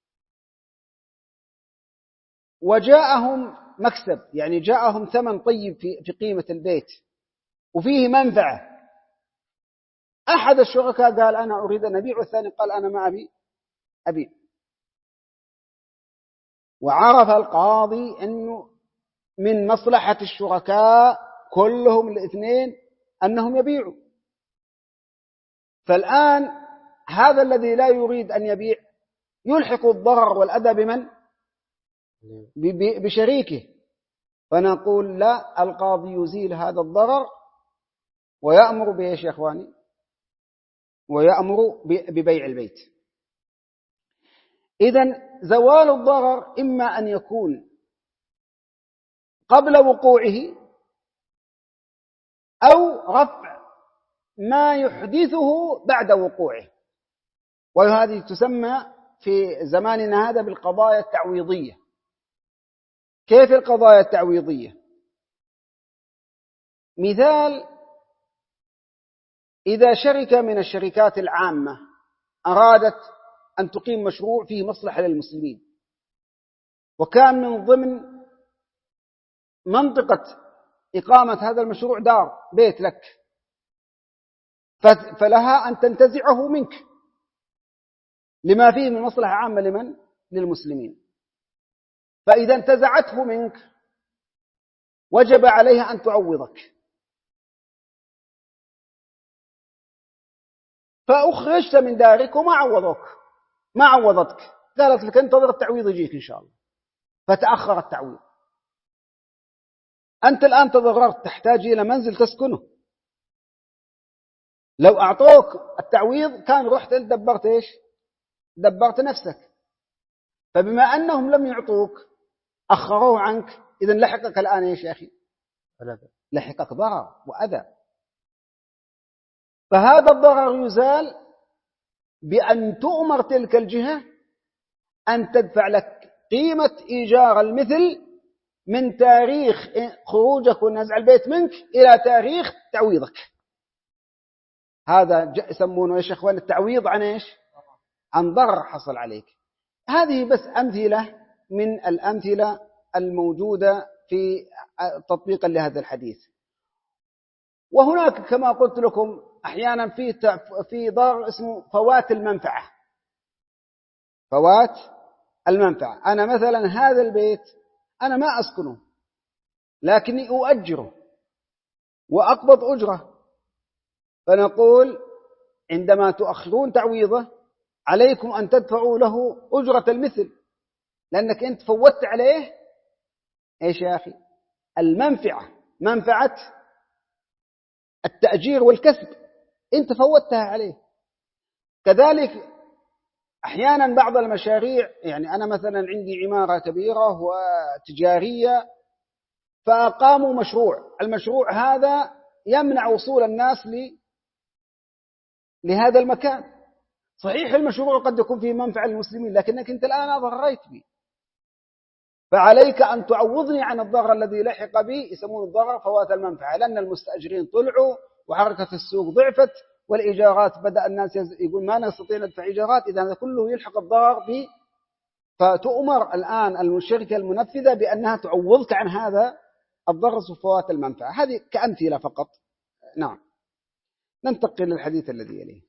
وجاءهم مكسب، يعني جاءهم ثمن طيب في في قيمة البيت وفيه منفعة. أحد الشركاء قال أنا أريد أن أبيع، والثاني قال أنا ما أبي أبيع. وعرف القاضي أنه من مصلحة الشركاء كلهم الاثنين أنهم يبيعوا. فالآن هذا الذي لا يريد أن يبيع يلحق الضرر والأذى بمن؟ بشريكه. فنقول لا، القاضي يزيل هذا الضرر ويأمر بإيش يا إخواني؟ ويأمر ببيع البيت. إذن زوال الضرر إما أن يكون قبل وقوعه أو رفع ما يحدثه بعد وقوعه، وهذه تسمى في زماننا هذا بالقضايا التعويضية. كيف القضايا التعويضية؟ مثال: إذا شركة من الشركات العامة أرادت أن تقيم مشروع فيه مصلحة للمسلمين، وكان من ضمن منطقة إقامة هذا المشروع دار بيت لك، فلها أن تنتزعه منك لما فيه من مصلحة عامة لمن؟ للمسلمين. فإذا انتزعته منك وجب عليها أن تعوضك. فأخرجت من دارك وما عوضك، ما عوضتك، قالت لك انتظر التعويض يجيك إن شاء الله، فتأخر التعويض. أنت الآن تضررت، تحتاج إلى منزل تسكنه. لو أعطوك التعويض كان رحت أنت دبرت إيش؟ دبرت نفسك. فبما أنهم لم يعطوك أخروه عنك، إذن لحقك الآن إيش يا أخي؟ لحقك ضرر وأذى. فهذا الضرر يزال بأن تؤمر تلك الجهة أن تدفع لك قيمة إيجار المثل من تاريخ خروجك ونزع البيت منك إلى تاريخ تعويضك. هذا يسمونه إيش يا أخوان؟ التعويض عن إيش؟ عن ضرر حصل عليك. هذه بس أمثلة من الأمثلة الموجودة في تطبيقا لهذا الحديث. وهناك كما قلت لكم أحيانا في في ضرر اسمه فوات المنفعة. فوات المنفعة، أنا مثلا هذا البيت أنا ما أسكنه لكني أؤجره وأقبض أجرة، فنقول عندما تؤخرون تعويضه عليكم أن تدفعوا له أجرة المثل، لأنك أنت فوتت عليه إيش يا أخي؟ المنفعة، منفعة التأجير والكسب أنت فوتها عليه. كذلك أحيانا بعض المشاريع، يعني أنا مثلا عندي عمارة كبيرة وتجارية فأقاموا مشروع، المشروع هذا يمنع وصول الناس لهذا المكان. صحيح المشروع قد يكون فيه منفعة للمسلمين، لكنك أنت الآن ضررت بي، فعليك أن تعوضني عن الضرر الذي لحق بي. يسمون الضرر فوات المنفعة، لأن المستأجرين طلعوا وحركة السوق ضعفت والإيجارات بدأ الناس يقول ما نستطيع ندفع إيجارات، إذا هذا كله يلحق الضرر بي. فتؤمر الآن الشركة المنفذة بأنها تعوضك عن هذا الضرر وفوات المنفعة. هذه كأمثلة فقط. نعم، ننتقل للحديث الذي يليه.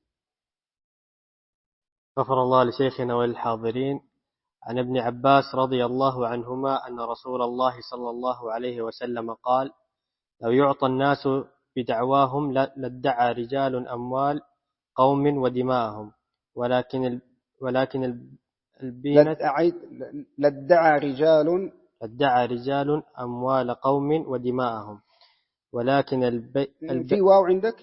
غفر الله لشيخنا وللحاضرين. عن ابن عباس رضي الله عنهما أن رسول الله صلى الله عليه وسلم قال: لو يعطى الناس بدعواهم لادعى رجال أموال قوم ودماءهم، ولكن ولكن البينة لادعى رجال لادعى رجال أموال قوم ودماءهم، ولكن البي... الب... في واو عندك؟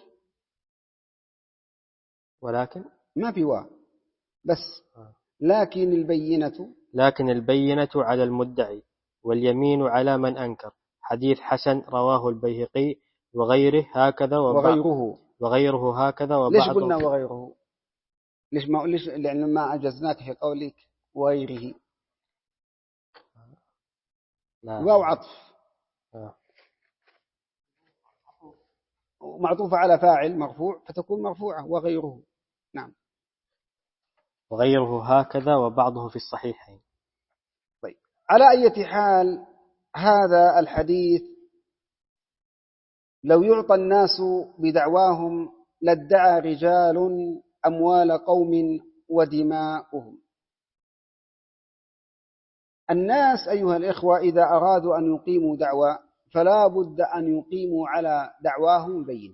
ولكن ما في واو، بس لكن البينة لكن البينة على المدعي واليمين على من أنكر. حديث حسن رواه البيهقي وغيره هكذا وغيره وغيره هكذا وبعضه. ليش قلنا وغيره؟ ليش ما ليش لأن ما أجزناك في قولك وغيره؟ واو عطف معطوفة على فاعل مرفوع فتكون مرفوعة وغيره. نعم. وغيره هكذا وبعضه في الصحيحين. طيب، على أي حال هذا الحديث لو يعطى الناس بدعواهم لادعى رجال أموال قوم ودماؤهم. الناس أيها الإخوة إذا أرادوا أن يقيموا دعوة فلا بد أن يقيموا على دعواهم البينة.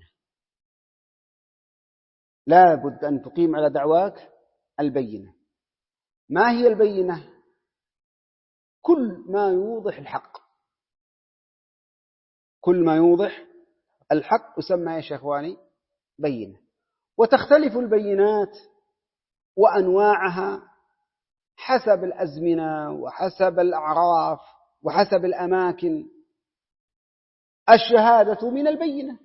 لا بد أن تقيم على دعواك البينة. ما هي البينة؟ كل ما يوضح الحق، كل ما يوضح الحق يسمى يا شيخواني بينة. وتختلف البينات وأنواعها حسب الأزمنة وحسب الأعراف وحسب الأماكن. الشهادة من البينة،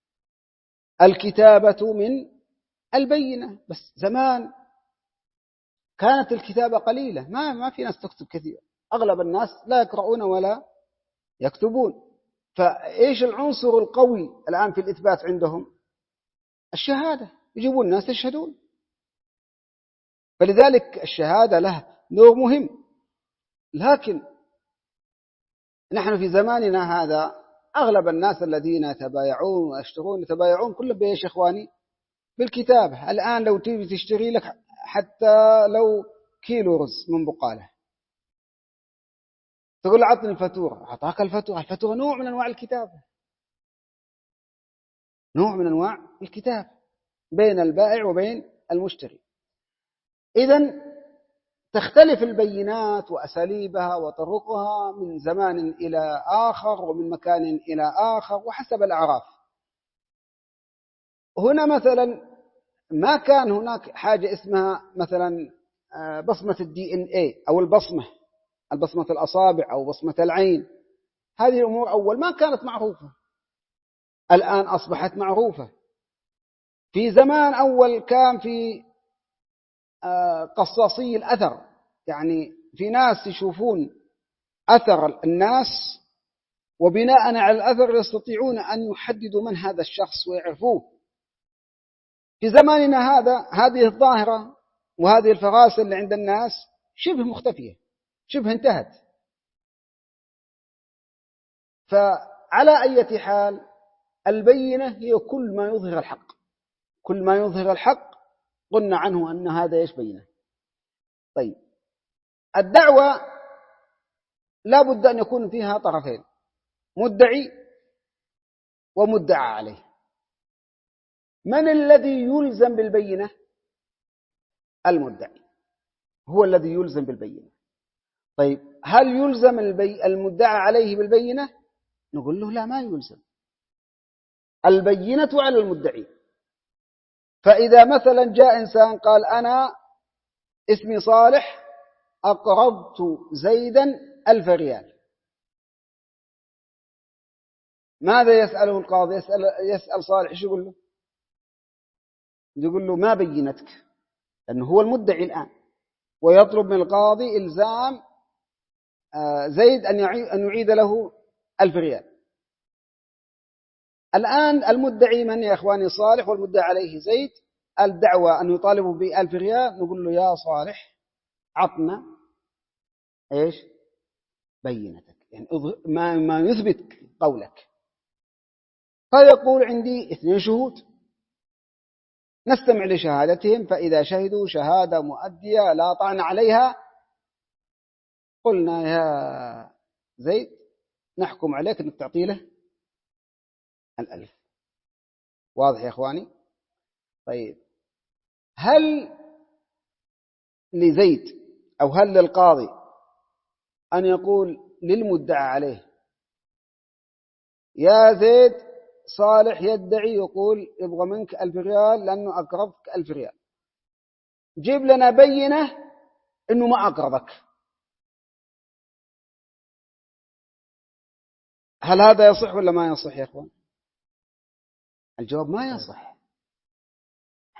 الكتابة من البينة. بس زمان كانت الكتابة قليلة، ما ما في ناس تكتب كثير، أغلب الناس لا يقرؤون ولا يكتبون. فإيش العنصر القوي الآن في الإثبات عندهم؟ الشهادة، يجيبون الناس يشهدون. فلذلك الشهادة لها دور مهم. لكن نحن في زماننا هذا أغلب الناس الذين يتبايعون ويشترون يتبايعون كلهم بإيش إخواني؟ بالكتابة. الآن لو تبي تشتري لك حتى لو كيلو رز من بقالة تقول له عطني الفاتورة، أعطاك الفاتورة. الفاتورة نوع من أنواع الكتابة، نوع من أنواع الكتاب بين البائع وبين المشتري. إذن تختلف البينات وأساليبها وطرقها من زمان إلى آخر ومن مكان إلى آخر وحسب الأعراف. هنا مثلا ما كان هناك حاجة اسمها مثلا بصمة الدي إن إيه أو البصمة، البصمة الأصابع أو بصمة العين. هذه الأمور أول ما كانت معروفة، الآن أصبحت معروفة. في زمان أول كان في قصاصي الأثر، يعني في ناس يشوفون أثر الناس وبناء على الأثر يستطيعون أن يحددوا من هذا الشخص ويعرفوه. في زماننا هذا هذه الظاهرة وهذه الفراسة اللي عند الناس شبه مختفية، شبه انتهت. فعلى أي حال البينة هي كل ما يظهر الحق، كل ما يظهر الحق قلنا عنه أن هذا إيش بينة. طيب، الدعوة لا بد أن يكون فيها طرفين، مدعي ومدعى عليه. من الذي يلزم بالبينة؟ المدعي هو الذي يلزم بالبينة. طيب، هل يلزم المدعى عليه بالبينة؟ نقول له لا، ما يلزم. البينة على المدعي. فإذا مثلا جاء إنسان قال أنا اسمي صالح أقرضت زيدا ألف ريال، ماذا يسأله القاضي؟ يسأل, يسأل صالح إيش يقول له؟ يقول له ما بينتك، لأنه هو المدعي الآن، ويطلب من القاضي إلزام زيد أن يعيد له ألف ريال. الآن المدعي من يا إخواني؟ صالح، والمدعي عليه زيد. الدعوة أن يطالبوا بألف ريال، نقول له يا صالح عطنا إيش بينتك، يعني ما ما يثبت قولك. فيقول عندي اثنين شهود نستمع لشهادتهم، فإذا شهدوا شهادة مؤدية لا طعن عليها قلنا يا زيد نحكم عليك أنك تعطي له الألف. واضح يا إخواني؟ طيب، هل لزيد أو هل للقاضي أن يقول للمدعى عليه يا زيد صالح يدعي يقول يبغى منك ألف ريال لأنه أقرضك ألف ريال، جيب لنا بينة أنه ما أقرضك؟ هل هذا يصح ولا ما يصح يا أخوان؟ الجواب ما يصح.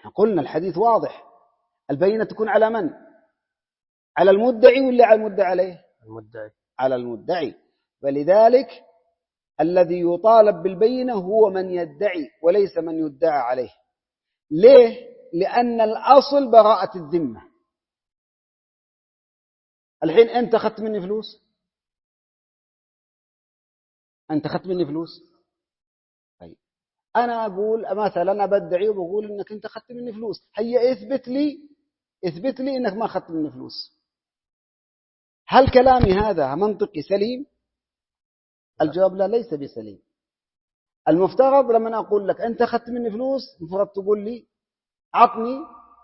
احنا قلنا الحديث واضح، البينة تكون على من؟ على المدعي ولا على المدعي عليه؟ المدعي. على المدعي. ولذلك الذي يطالب بالبينة هو من يدعي وليس من يدعى عليه. ليه؟ لأن الأصل براءة الذمة. الحين أنت أخذت مني فلوس، أنت أخذت مني فلوس، طيب أنا أقول مثلا أبدعي وبقول إنك أنت أخذت مني فلوس، هيا اثبت لي اثبت لي إنك ما أخذت مني فلوس. هل كلامي هذا منطقي سليم؟ الجواب لا، ليس بسليم. المفترض لما أقول لك أنت أخذت مني فلوس، المفترض تقول لي عطني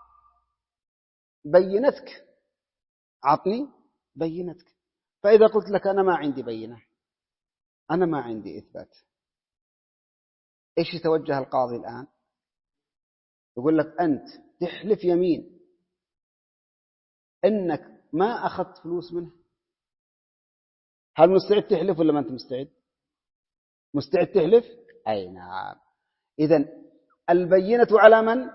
بينتك، عطني بينتك. فإذا قلت لك أنا ما عندي بينة، أنا ما عندي إثبات، إيش يتوجه القاضي الآن؟ يقول لك أنت تحلف يمين إنك ما أخذت فلوس منه. هل مستعد تحلف ولا ما أنت مستعد؟ مستعد تحلف؟ أي نعم. إذن البينة على من؟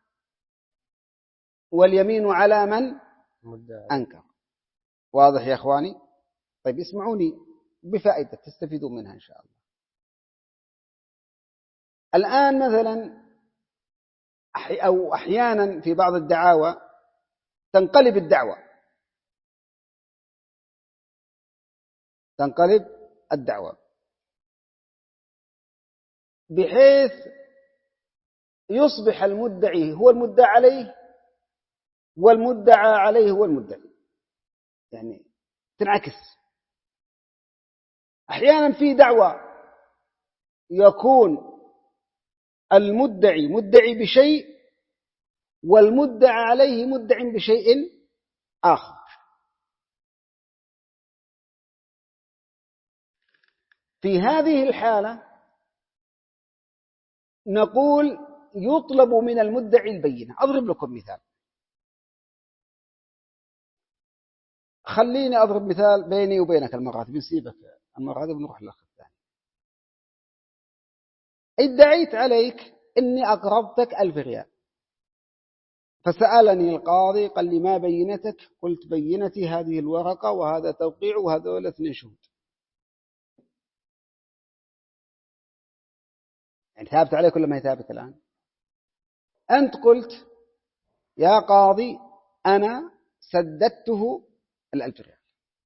واليمين على من؟ أنكر. واضح يا أخواني؟ طيب اسمعوني بفائدة تستفيدون منها إن شاء الله. الآن مثلا أو أحيانا في بعض الدعاوى تنقلب الدعوة تنقلب الدعوة بحيث يصبح المدعي هو المدعى عليه والمدعى عليه هو المدعي، يعني تنعكس. أحيانا في دعوة يكون المدعي مدعي بشيء والمدعى عليه مدعي بشيء آخر. في هذه الحالة نقول يطلب من المدعي البينة. أضرب لكم مثال، خليني أضرب مثال بيني وبينك المرة هذه، بنسيبك المرة هذه بنروح للأخ الثاني. ادعيت عليك إني أقرضتك ألف ريال، فسألني القاضي قال لي ما بينتك؟ قلت بينتي هذه الورقة وهذا توقيع وهذول اثنين شهود. يعني ثابت عليك ولا ما هي ثابت الآن؟ أنت قلت يا قاضي أنا سددته الألف ريال.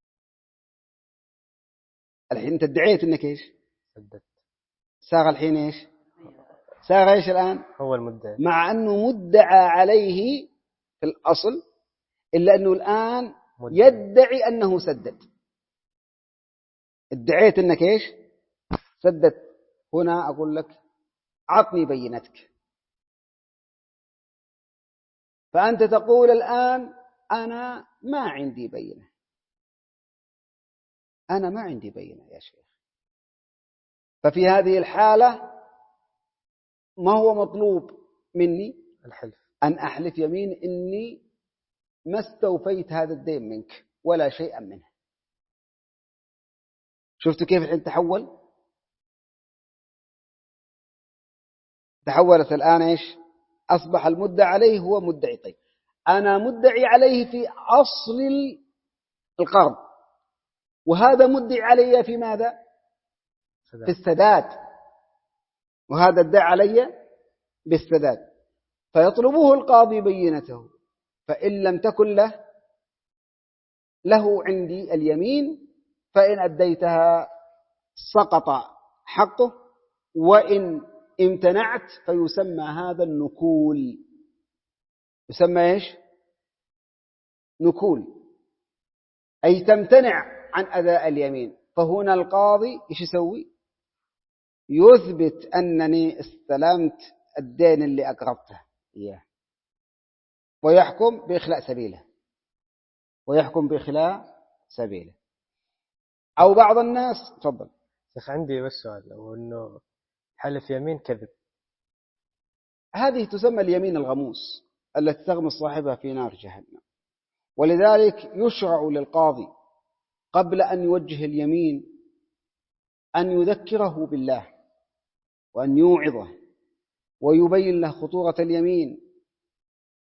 الحين أنت ادعيت إنك إيش؟ سددت. صار الحين إيش؟ صار إيش الآن؟ هو المدعي، مع أنه مدعى عليه في الأصل، إلا أنه الآن مدعي. يدعي أنه سدد. ادعيت إنك إيش؟ سددت. هنا أقول لك عطني بينتك، فأنت تقول الآن أنا ما عندي بينة، أنا ما عندي بينة يا شيخ. ففي هذه الحالة ما هو مطلوب مني؟ الحلف، أن أحلف يمين إني ما استوفيت هذا الدين منك ولا شيئا منه. شفتوا كيف الحين تحول؟ تحولت الآن إيش؟ أصبح المدعي عليه هو مدعي. طيب أنا مدعي عليه في أصل القرض، وهذا مدعي علي في ماذا؟ سداد. في السداد، وهذا ادعى علي بالسداد. فيطلبه القاضي بينته، فإن لم تكن له له عندي اليمين، فإن أديتها سقط حقه، وإن امتنعت فيسمى هذا النكول. يسمى إيش؟ نكول، أي تمتنع عن أداء اليمين. فهنا القاضي إيش يسوي؟ يثبت أنني استلمت الدين اللي أقرضته إياه، ويحكم بإخلاء سبيله ويحكم بإخلاء سبيله. أو بعض الناس، تفضل. بس عندي بس سؤال، لو إنه حلف يمين كذب، هذه تسمى اليمين الغموس التي تغمس صاحبها في نار جهنم. ولذلك يشرع للقاضي قبل أن يوجه اليمين أن يذكره بالله، وأن يوعظه ويبين له خطورة اليمين،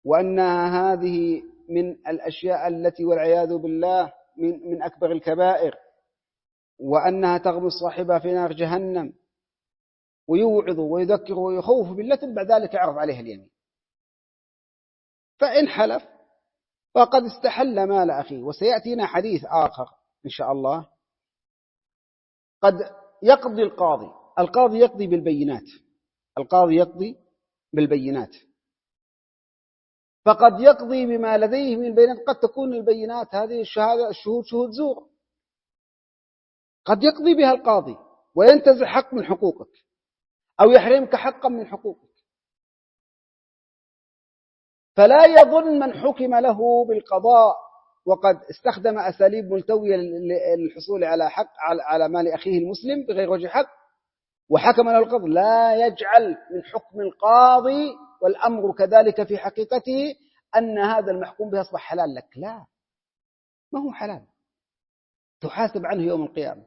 وأن هذه من الأشياء التي والعياذ بالله من من أكبر الكبائر، وأنها تغمس صاحبها في نار جهنم، ويوعظ ويذكر ويخوف بالله، بعد ذلك يعرض عليها اليمين. فإن حلف فقد استحل مال أخيه. وسيأتينا حديث آخر إن شاء الله. قد يقضي القاضي القاضي يقضي بالبينات القاضي يقضي بالبينات فقد يقضي بما لديه من بينات. قد تكون البينات هذه الشهادة الشهود شهود زور، قد يقضي بها القاضي وينتزع حق من حقوقك أو يحرمك حقا من حقوقك. فلا يظن من حكم له بالقضاء وقد استخدم أساليب ملتوية للحصول على حق على مال أخيه المسلم بغير وجه حق وحكم له القاضي، لا يجعل من حكم القاضي والأمر كذلك في حقيقته أن هذا المحكوم به أصبح حلال لك. لا، ما هو حلال، تحاسب عنه يوم القيامة.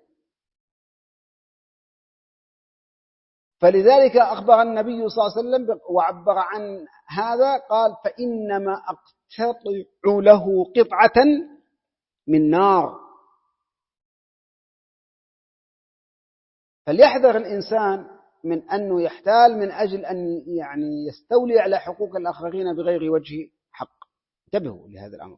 فلذلك أخبر النبي صلى الله عليه وسلم وعبر عن هذا، قال: فإنما أقتطع له قطعة من نار. فليحذر الإنسان من أنه يحتال من أجل أن يعني يستولي على حقوق الآخرين بغير وجه حق. انتبهوا لهذا الأمر.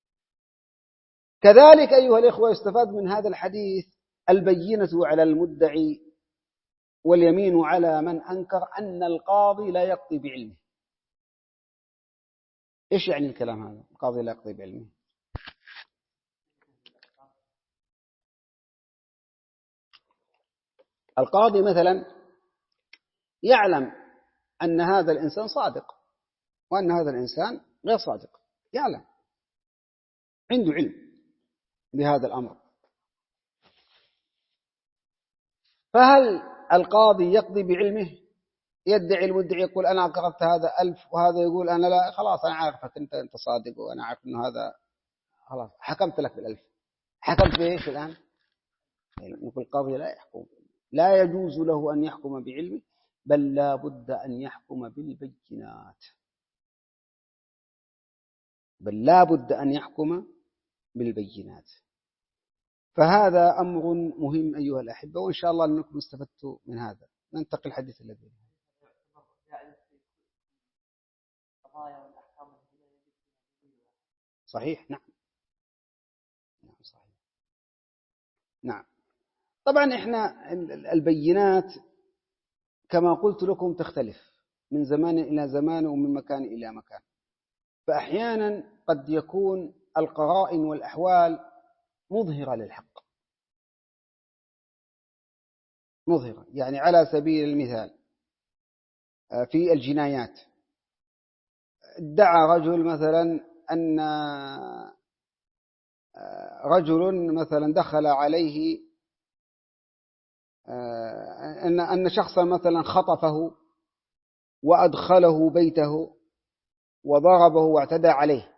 كذلك أيها الإخوة يستفاد من هذا الحديث البينة على المدعي واليمين على من أنكر، أن القاضي لا يقضي بعلمه. إيش يعني الكلام هذا؟ القاضي لا يقضي بعلمه. القاضي مثلا يعلم أن هذا الإنسان صادق وأن هذا الإنسان غير صادق، يعلم، عنده علم بهذا الأمر. فهل القاضي يقضي بعلمه؟ يدعي المدعي يقول أنا قرضت هذا ألف وهذا يقول أنا لا، خلاص أنا عارفك أنت أنت صادق وأنا عارف أنه هذا، خلاص حكمت لك بالألف. حكمت بإيش الآن؟ يقول القاضي لا يحكم، لا يجوز له أن يحكم بعلمه، بل لا بد أن يحكم بالبينات بل لا بد أن يحكم بالبينات. فهذا أمر مهم أيها الأحبة، وإن شاء الله أنكم استفدتوا من هذا. ننتقل الحديث الذي صحيح. نعم نعم صحيح. نعم طبعا إحنا البينات كما قلت لكم تختلف من زمان إلى زمان ومن مكان إلى مكان. فأحيانا قد يكون القرائن والأحوال مظهرة للحق، مظهرة. يعني على سبيل المثال في الجنايات ادعى رجل مثلا أن رجل مثلا دخل عليه أن أن شخصا مثلا خطفه وأدخله بيته وضربه واعتدى عليه.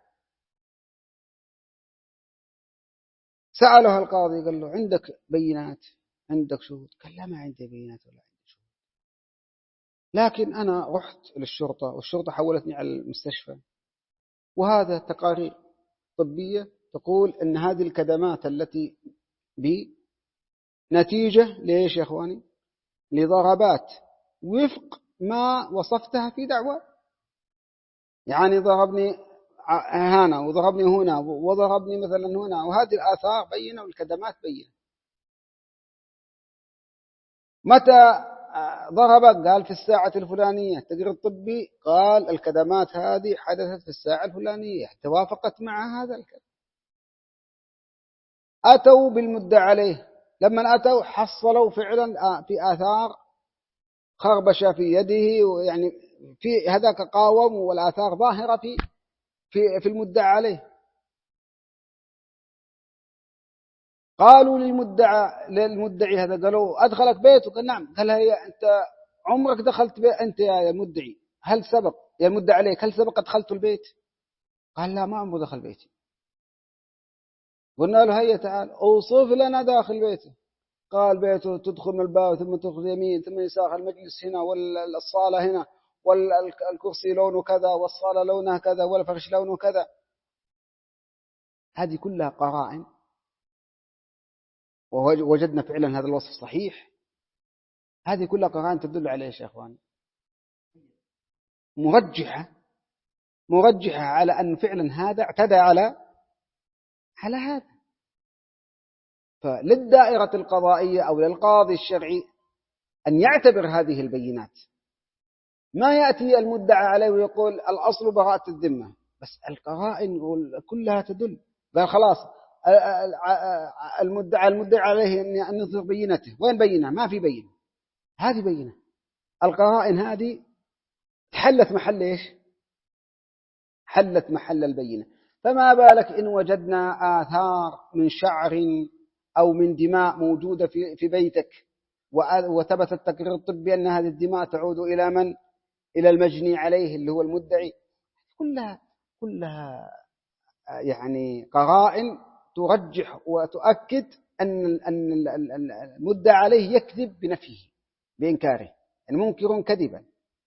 سأله القاضي قال له عندك بينات، عندك شهود؟ قال لا ما عندي بينات ولا عندي شهود، لكن أنا رحت للشرطة والشرطة حولتني على المستشفى، وهذا تقارير طبية تقول أن هذه الكدمات التي بنتيجة ليش يا أخواني؟ لضربات وفق ما وصفتها في دعوة. يعني ضربني هنا وضربني هنا وضربني مثلا هنا، وهذه الآثار بينة والكدمات بينة. متى ضربك؟ قال في الساعة الفلانية. التقرير الطبي قال الكدمات هذه حدثت في الساعة الفلانية، توافقت مع هذا الكلام. أتوا بالمدعى عليه، لما أتوا حصلوا فعلا في آثار خربشة في يده، ويعني في هذاك قاوم والآثار ظاهرة في في في المدعى عليه. قالوا للمدعى للمدعي هذا، قالوا أدخلك بيته؟ قال نعم. قال هي أنت عمرك دخلت بيت أنت يا مدعي؟ هل سبق يا المدعى عليك هل سبق دخلت البيت؟ قال لا ما عمره دخل بيتي. قلنا له هيا تعال أوصف لنا داخل بيته. قال بيته تدخل من الباب ثم تدخل يمين ثم يسار، المجلس هنا والصالة هنا والكرسي لونه كذا والصالة لونها كذا والفرش لونه كذا. هذه كلها قرائن، ووجدنا فعلا هذا الوصف صحيح. هذه كلها قرائن تدل على ايش يا اخوان؟ مرجحة مرجحة على أن فعلا هذا اعتدى على على هذا. فللدائرة القضائية أو للقاضي الشرعي أن يعتبر هذه البينات. ما يأتي المدعى عليه ويقول الأصل براءة الذمة، بس القرائن كلها تدل. قال خلاص المدعى المدعى عليه أن يظهر بينته، وين بينه؟ ما في بينة. هذه بينة. القرائن هذه حلت محل إيش؟ حلت محل البينة. فما بالك إن وجدنا آثار من شعر أو من دماء موجودة في في بيتك، وثبت التقرير الطبي أن هذه الدماء تعود إلى من؟ إلى المجني عليه اللي هو المدعي. كلها كلها يعني قرائن ترجح وتؤكد أن أن المدعى عليه يكذب بنفيه بإنكاره، يعني منكر كذبا.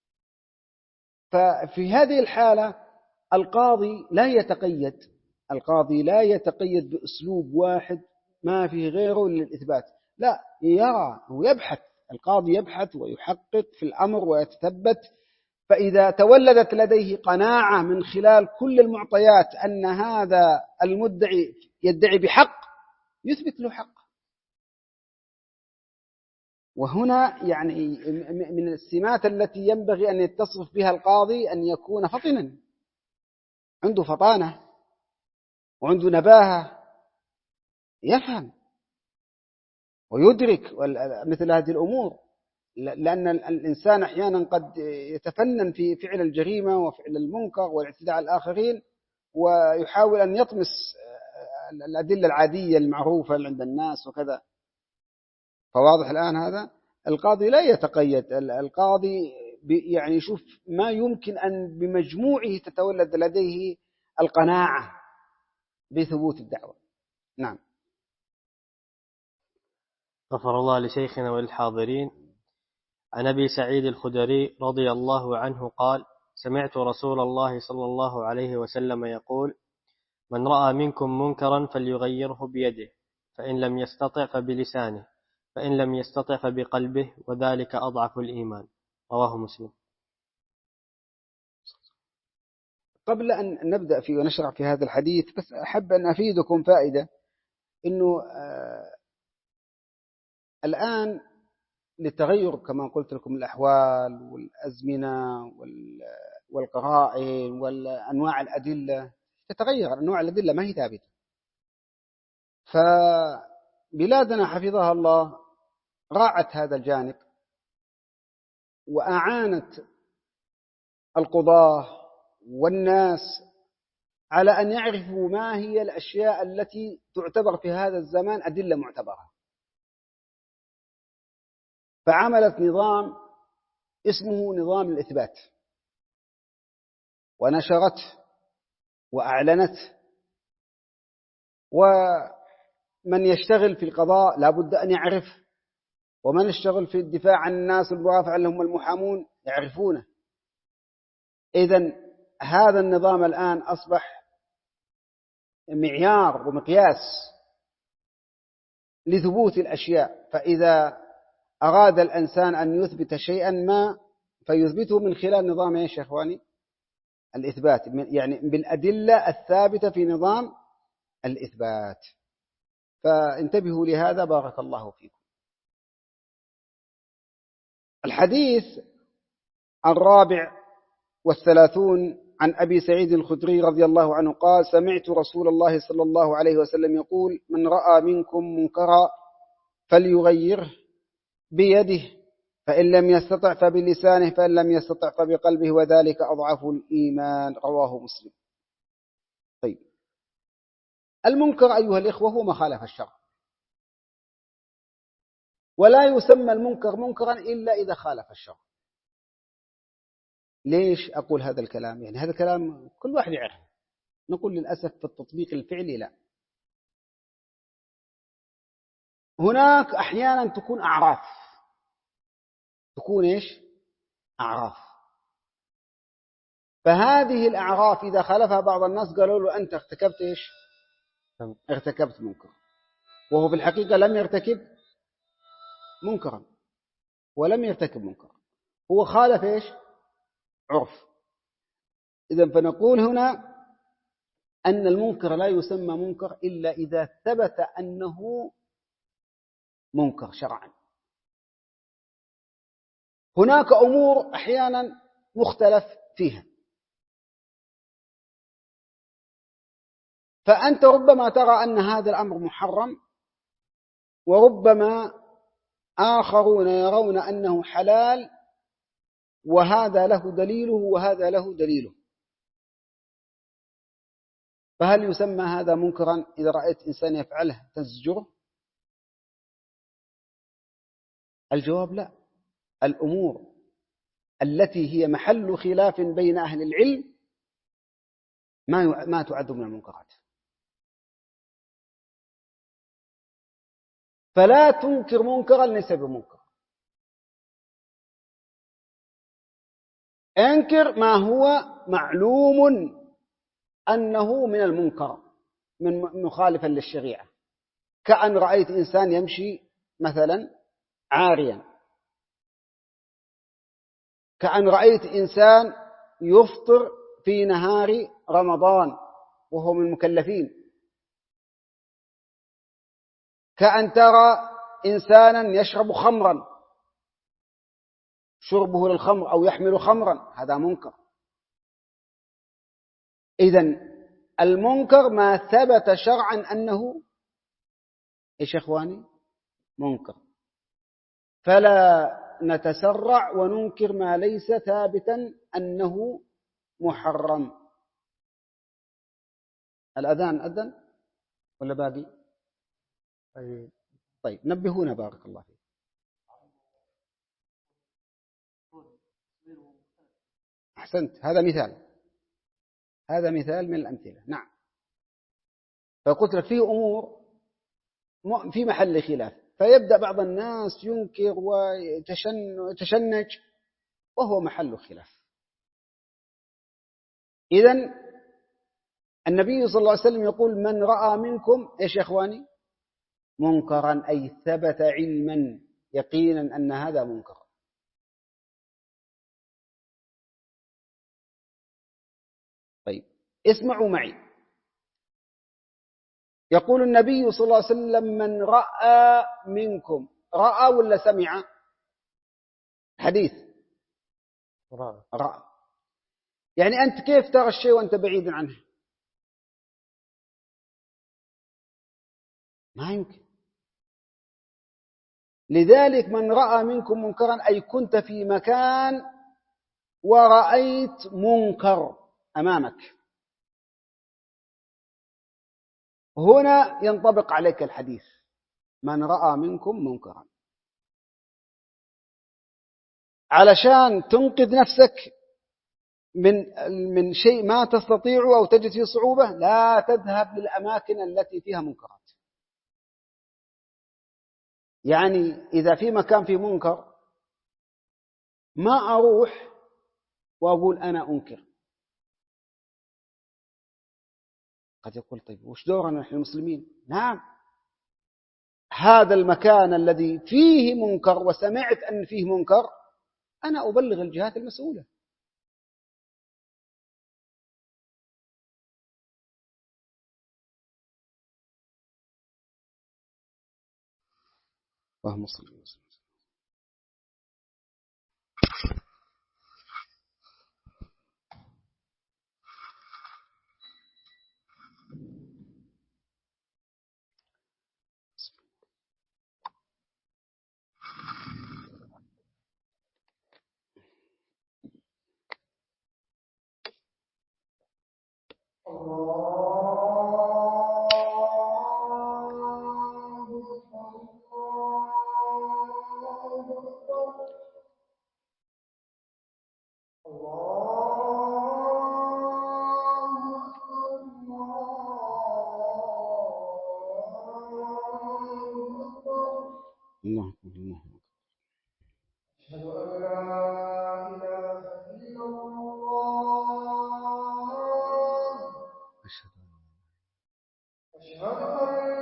ففي هذه الحالة القاضي لا يتقيد القاضي لا يتقيد بأسلوب واحد ما فيه غيره للإثبات، لا، يرى ويبحث. القاضي يبحث ويحقق في الأمر ويتثبت. فإذا تولدت لديه قناعة من خلال كل المعطيات أن هذا المدعي يدعي بحق، يثبت له حق. وهنا يعني من السمات التي ينبغي أن يتصف بها القاضي أن يكون فطنا، عنده فطانة وعنده نباهة، يفهم ويدرك مثل هذه الأمور. لأن الإنسان أحيانا قد يتفنن في فعل الجريمة وفعل المنكر والاعتداء على الآخرين، ويحاول أن يطمس الأدلة العادية المعروفة عند الناس وكذا. فواضح الآن هذا. القاضي لا يتقيد. القاضي يعني يشوف ما يمكن أن بمجموعه تتولد لديه القناعة بثبوت الدعوة. نعم. غفر الله لشيخنا وللحاضرين. عن أبي سعيد الخدري رضي الله عنه قال: سمعت رسول الله صلى الله عليه وسلم يقول: من رأى منكم منكرا فليغيره بيده، فإن لم يستطع فبلسانه، فإن لم يستطع فبقلبه، وذلك أضعف الإيمان. رواه مسلم. قبل أن نبدأ في ونشرع في هذا الحديث، بس أحب أن أفيدكم فائدة، إنه آه الآن للتغير كما قلت لكم الأحوال والأزمنة والقرائن والأنواع الأدلة تتغير. أنواع الأدلة ما هي ثابتة. فبلادنا حفظها الله راعت هذا الجانب وأعانت القضاة والناس على أن يعرفوا ما هي الأشياء التي تعتبر في هذا الزمان أدلة معتبرة. فعملت نظام اسمه نظام الإثبات، ونشرت وأعلنت. ومن يشتغل في القضاء لا بد أن يعرف، ومن يشتغل في الدفاع عن الناس والمرافع لهم المحامون يعرفونه. إذن هذا النظام الآن أصبح معيار ومقياس لثبوت الأشياء. فإذا أراد الإنسان أن يثبت شيئا ما فيثبته من خلال نظام إيش يا إخواني؟ الإثبات، يعني بالأدلة الثابتة في نظام الإثبات. فانتبهوا لهذا بارك الله فيكم. الحديث الرابع والثلاثون عن أبي سعيد الخدري رضي الله عنه قال: سمعت رسول الله صلى الله عليه وسلم يقول: من رأى منكم منكرا فليغيره بيده، فإن لم يستطع فبلسانه، فإن لم يستطع فبقلبه، وذلك أضعف الإيمان. رواه مسلم. طيب، المنكر أيها الإخوة هو ما خالف الشرع، ولا يسمى المنكر منكرا إلا إذا خالف الشرع. ليش أقول هذا الكلام؟ يعني هذا الكلام كل واحد يعرف. نقول للأسف في التطبيق الفعلي لا. هناك أحيانا تكون أعراف تكون إيش؟ أعراف فهذه الأعراف إذا خالفها بعض الناس قالوا له أنت ارتكبت إيش؟ ارتكبت منكر، وهو في الحقيقة لم يرتكب منكرا ولم يرتكب منكر، هو خالف إيش؟ عرف. إذن فنقول هنا أن المنكر لا يسمى منكر إلا إذا ثبت أنه منكر شرعا. هناك أمور أحيانا مختلف فيها، فأنت ربما ترى أن هذا الأمر محرم، وربما آخرون يرون أنه حلال، وهذا له دليله وهذا له دليله. فهل يسمى هذا منكرا إذا رأيت إنسان يفعله تزجره؟ الجواب لا. الأمور التي هي محل خلاف بين أهل العلم ما ما تعد من المنكرات. فلا تنكر منكرا ليس بمنكر، انكر ما هو معلوم أنه من المنكر، من مخالفا للشريعة، كأن رأيت إنسان يمشي مثلا عاريا، كأن رأيت إنسان يفطر في نهار رمضان وهو من المكلفين، كأن ترى إنسانا يشرب خمرا، شربه للخمر أو يحمل خمرا، هذا منكر. إذن المنكر ما ثبت شرعا أنه إيش يا إخواني؟ منكر. فلا نتسرع وننكر ما ليس ثابتا أنه محرم. الأذان أذن ولا باقي؟ طيب نبهونا بارك الله فيك. أحسنت، هذا مثال، هذا مثال من الأمثلة. نعم. فقلت لك فيه أمور في محل خلاف، فيبدأ بعض الناس ينكر ويتشنج وهو محل خلاف. إذن النبي صلى الله عليه وسلم يقول من رأى منكم إيش يا إخواني؟ منكرا، أي ثبت علما يقينا أن هذا منكر. طيب اسمعوا معي، يقول النبي صلى الله عليه وسلم من رأى منكم، رأى ولا سمع؟ حديث رأى. رأى يعني أنت كيف ترى الشيء وأنت بعيد عنه؟ ما يمكن. لذلك من رأى منكم منكرا أي كنت في مكان ورأيت منكر أمامك، هنا ينطبق عليك الحديث من رأى منكم منكرا، علشان تنقذ نفسك من من شيء ما تستطيع أو تجد فيه صعوبة، لا تذهب للأماكن التي فيها منكرات. يعني إذا في مكان فيه منكر ما أروح وأقول أنا أنكر. قد يقول طيب وش دورنا نحن المسلمين؟ نعم، هذا المكان الذي فيه منكر وسمعت أن فيه منكر أنا أبلغ الجهات المسؤولة. اللهم صل وسلم. الله الله. أشهد أن لا إله إلا الله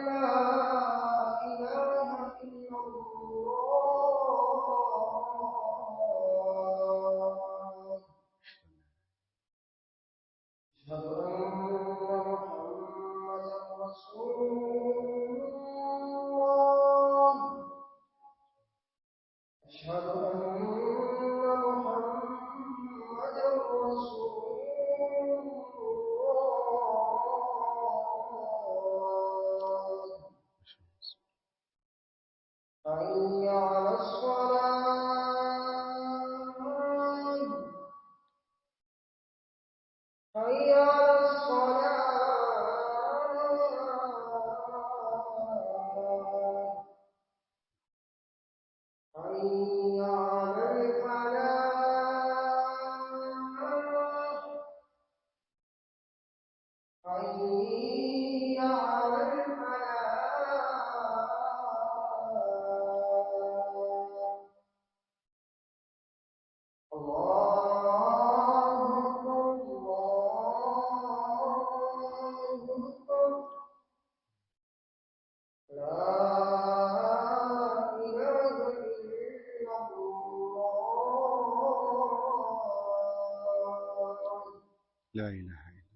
لا إله إلا الله.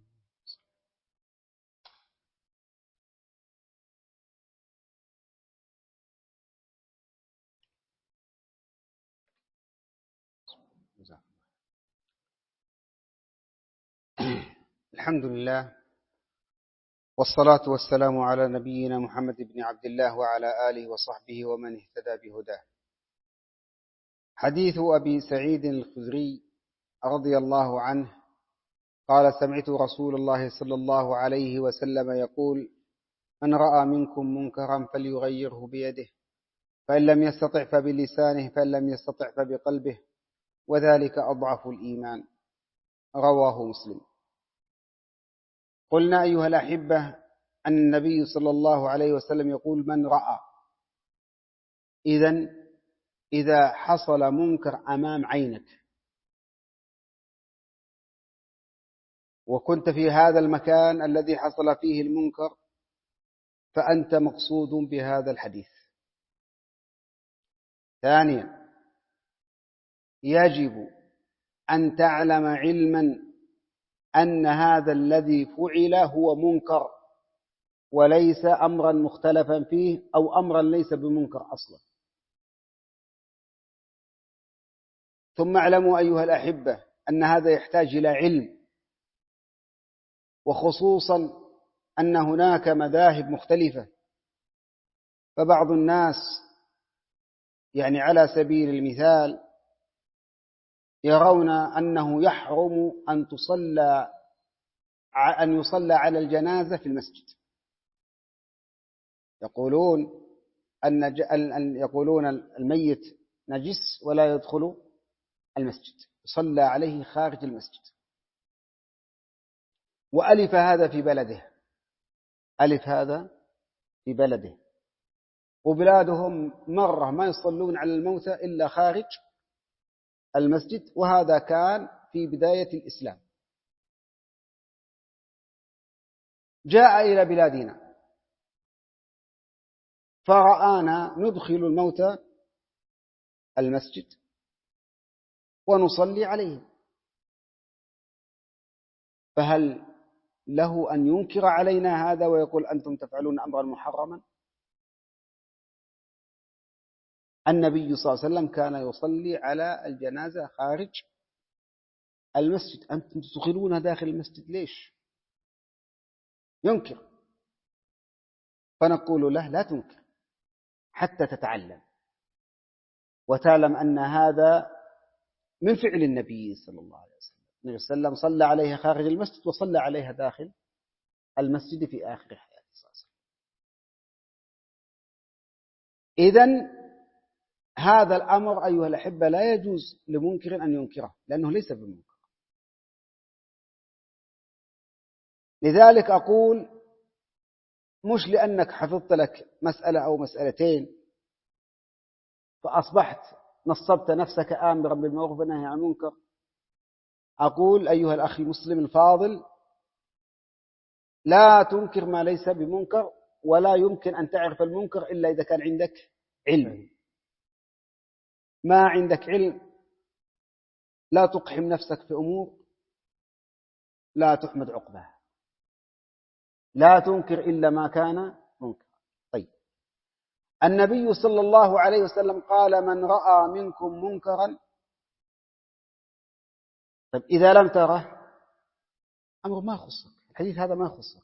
الحمد لله والصلاة والسلام على نبينا محمد بن عبد الله وعلى آله وصحبه ومن اهتدى بهداه. حديث أبي سعيد الخدري رضي الله عنه قال: سمعت رسول الله صلى الله عليه وسلم يقول: من رأى منكم منكرا فليغيره بيده، فإن لم يستطع فبلسانه، فإن لم يستطع فبقلبه، وذلك أضعف الإيمان. رواه مسلم. قلنا أيها الأحبة أن النبي صلى الله عليه وسلم يقول: من رأى. إذن إذا حصل منكر أمام عينك وكنت في هذا المكان الذي حصل فيه المنكر فأنت مقصود بهذا الحديث. ثانيا، يجب أن تعلم علما أن هذا الذي فعل هو منكر وليس أمرا مختلفا فيه أو أمرا ليس بمنكر أصلا. ثم اعلموا أيها الأحبة أن هذا يحتاج إلى علم، وخصوصا أن هناك مذاهب مختلفة. فبعض الناس يعني على سبيل المثال يرون أنه يحرم أن تصلى أن يصلى على الجنازة في المسجد. يقولون أن يقولون الميت نجس ولا يدخل المسجد، يصلى عليه خارج المسجد. وألف هذا في بلده، ألف هذا في بلده، وبلادهم مرة ما يصلون على الموتى إلا خارج المسجد، وهذا كان في بداية الإسلام. جاء إلى بلادنا فرآنا ندخل الموتى المسجد ونصلي عليهم، فهل له أن ينكر علينا هذا ويقول أنتم تفعلون أمرا محرما؟ النبي صلى الله عليه وسلم كان يصلي على الجنازة خارج المسجد، أنتم تدخلونها داخل المسجد ليش؟ ينكر. فنقول له: لا تنكر حتى تتعلم وتعلم أن هذا من فعل النبي صلى الله عليه وسلم. النبي صلى الله عليه وسلم صلى عليها خارج المسجد وصلى عليها داخل المسجد في آخر حياته صلى الله عليه وسلم. إذن هذا الأمر أيها الأحبة لا يجوز لمنكر أن ينكره، لأنه ليس بمنكر. لذلك أقول: مش لأنك حفظت لك مسألة أو مسألتين فأصبحت نصبت نفسك آمرا بالمعروف والنهي عن المنكر. أقول أيها الأخ المسلم الفاضل: لا تنكر ما ليس بمنكر، ولا يمكن أن تعرف المنكر إلا إذا كان عندك علم. ما عندك علم لا تقحم نفسك في أمور لا تحمد عقبها، لا تنكر إلا ما كان منكر. طيب، النبي صلى الله عليه وسلم قال: من رأى منكم منكرا. طيب إذا لم تره، أمر ما يخصك، الحديث هذا ما يخصك.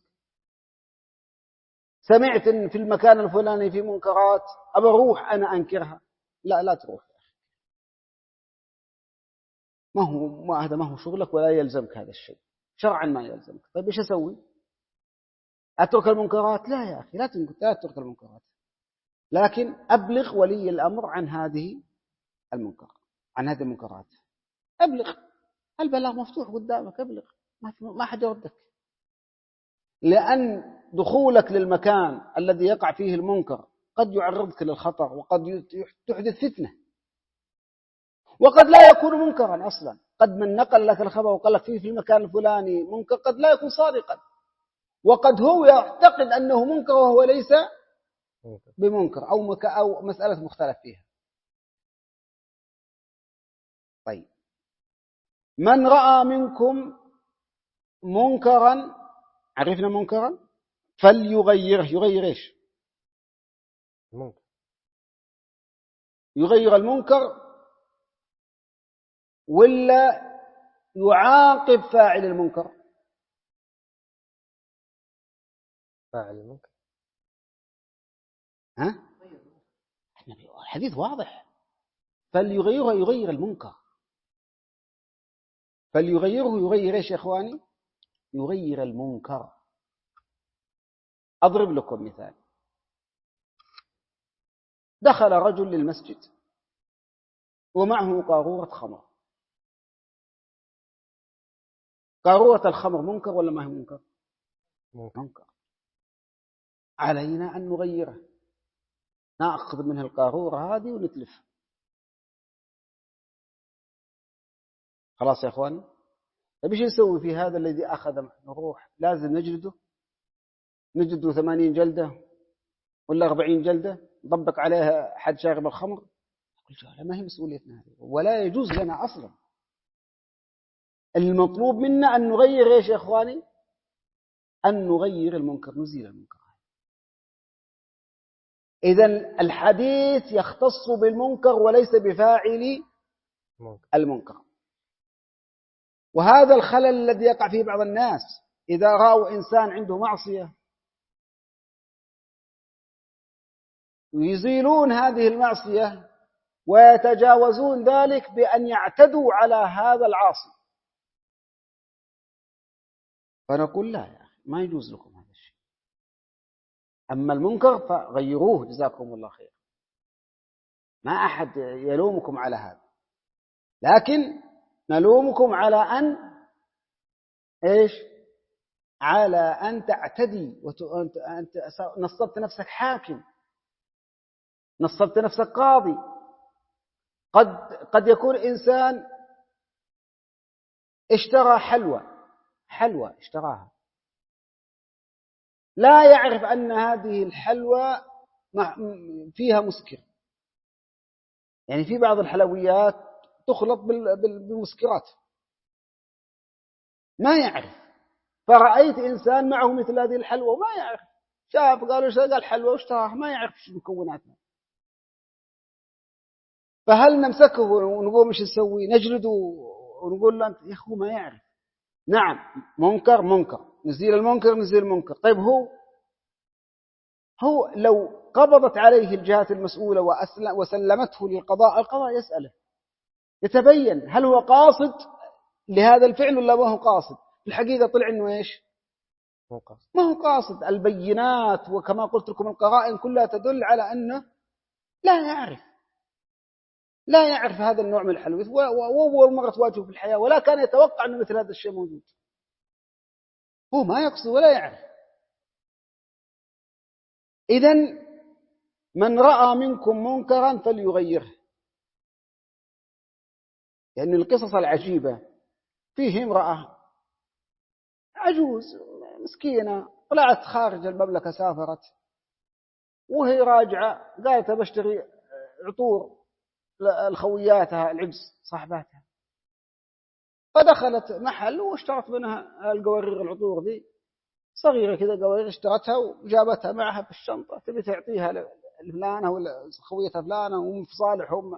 سمعت إن في المكان الفلاني في منكرات، أبى أروح أنا أنكرها. لا لا تروح، ما هو ما هذا ما هو شغلك ولا يلزمك هذا الشيء شرعا، ما يلزمك. طيب إيش أسوي؟ أترك المنكرات؟ لا يا أخي، لا تترك المنكرات، لكن أبلغ ولي الأمر عن هذه المنكر، عن هذه المنكرات. أبلغ، البلاغ مفتوح قدامك، أبلغ، ما ما حد يردك. لأن دخولك للمكان الذي يقع فيه المنكر قد يعرضك للخطر، وقد تحدث فتنة، وقد لا يكون منكرا أصلا. قد من نقل لك الخبر وقال لك فيه في المكان الفلاني منكر قد لا يكون صادقا، وقد هو يعتقد أنه منكر وهو ليس بمنكر، أو, مك أو مسألة مختلف فيها. طيب، من رأى منكم منكرا، عرفنا منكرا، فليغيره. يغير إيش؟ المنكر. يغير المنكر ولا يعاقب فاعل المنكر؟ فاعل المنكر. ها؟ الحديث واضح. فليغيره يغير المنكر. فليغيره يغير إيش يا إخواني؟ يغير المنكر. أضرب لكم مثال. دخل رجل للمسجد ومعه قارورة خمر. قارورة الخمر منكر ولا ما هي منكر؟ منكر. علينا أن نغيره، نأخذ منه القارورة هذه ونتلف. خلاص يا إخواني؟ طيب إيش نسوي في هذا الذي أخذ؟ نروح لازم نجلده، نجلده ثمانين جلدة ولا أربعين جلدة، نطبق عليها حد شارب الخمر؟ قلت ما هي مسؤوليتنا هذه، ولا يجوز لنا أصلا. المطلوب منا أن نغير إيش يا إخواني؟ أن نغير المنكر، نزيل المنكر. إذن الحديث يختص بالمنكر وليس بفاعل المنكر. وهذا الخلل الذي يقع فيه بعض الناس، إذا رأوا إنسان عنده معصية يزيلون هذه المعصية ويتجاوزون ذلك بأن يعتدوا على هذا العاصي. فنقول لا يا أخي، ما يجوز لكم هذا الشيء. أما المنكر فغيروه، جزاكم الله خير، ما أحد يلومكم على هذا، لكن نلومكم على أن إيش؟ على أن تعتدي وأنت نصبت نفسك حاكم، نصبت نفسك قاضي. قد قد يكون إنسان اشترى حلوى حلوى اشتراها، لا يعرف أن هذه الحلوى فيها مسكر. يعني في بعض الحلويات تخلط بالمسكرات، ما يعرف. فرأيت إنسان معه مثل هذه الحلوى وما يعرف، شاف قالوا ايش قال حلوى واشتراها، ما يعرف ايش مكوناتها. فهل نمسكه ونقول مش نسوي؟ نجلده ونقول له انت يا اخو ما يعرف. نعم منكر منكر، نزيل المنكر نزيل المنكر. طيب هو هو لو قبضت عليه الجهات المسؤولة وسلمته للقضاء، القضاء يسأله يتبين هل هو قاصد لهذا الفعل ولا ما هو قاصد. في الحقيقة طلع انه ايش؟ ما هو قاصد. البينات وكما قلت لكم القرائن كلها تدل على أنه لا يعرف لا يعرف هذا النوع من الحلويات، وأول مرة تواجهه في الحياة، ولا كان يتوقع أن مثل هذا الشيء موجود. هو ما يقصد ولا يعرف. إذن من رأى منكم منكرا فليغيره. لأن يعني القصص العجيبة، فيه امرأة عجوز مسكينة طلعت خارج المملكة، سافرت وهي راجعة قالت بشتري عطور لخوياتها العجز صاحباتها، فدخلت محل واشترت منها القوارير العطور دي صغيرة كذا، قوارير اشترتها وجابتها معها في الشنطة، تبي تعطيها لفلانة ولا خويتها فلانة وهم في صالحهم.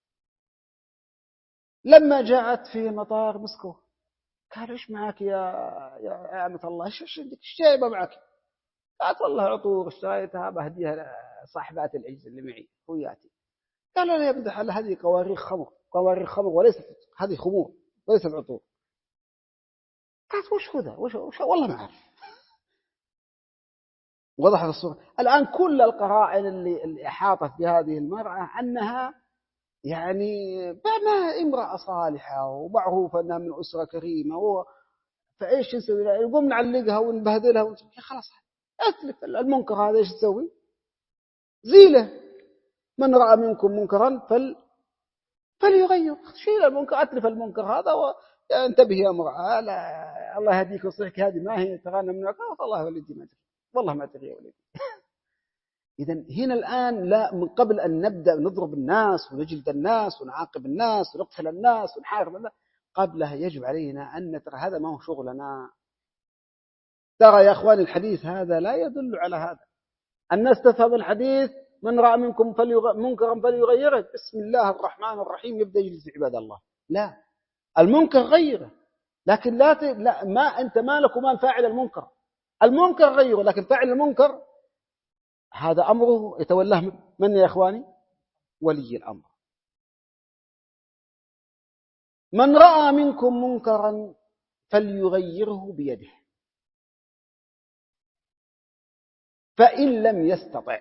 لما جاءت في المطار مسكوه، قال ايش معك يا يا أمة الله، ايش عندك، ايش جايبه معك؟ قالت والله عطور اشتريتها بهديها صاحبات العجز اللي معي خوياتي. قال لا يا بدح، هذه قوارير خمر، قوارير خمر وليست هذه خمور وليست عطور. قالت وش خذها وش, وش والله ما أعرف. وضحت الصورة. الآن كل القرائن اللي, اللي أحاطت بهذه المرأة أنها يعني ما امرأة صالحة ومعروفة أنها من أسرة كريمة و... فإيش نسوي؟ يقوم نعلقها ونبهدلها ونسوي خلاص أتلف المنكر هذا. إيش تسوي؟ زيله. من رأى منكم منكرا فل فليغير، شيل المنكر، أتلف المنكر هذا وانتبه يا امرأة، لا الله يهديك ويصلحك، هذه ما هي تغنى منك، والله يا ولدي ما تدري، والله ما تدري يا ولدي. إذن هنا الآن لا، من قبل أن نبدأ نضرب الناس ونجلد الناس ونعاقب الناس ونقتل الناس ونحارب الناس، قبلها يجب علينا أن نترى هذا ما هو شغلنا. ترى يا أخواني الحديث هذا لا يدل على هذا. الناس تفهم الحديث من رأى منكم فليغ... منكرا فليغيره، بسم الله الرحمن الرحيم يبدأ يجلس عباد الله. لا، المنكر غيره، لكن لا, ت... لا ما أنت مالك ومال فاعل المنكر. المنكر غيره، لكن فاعل المنكر هذا أمره يتولاه من يا إخواني؟ ولي الأمر. من رأى منكم منكرا فليغيره بيده فإن لم يستطع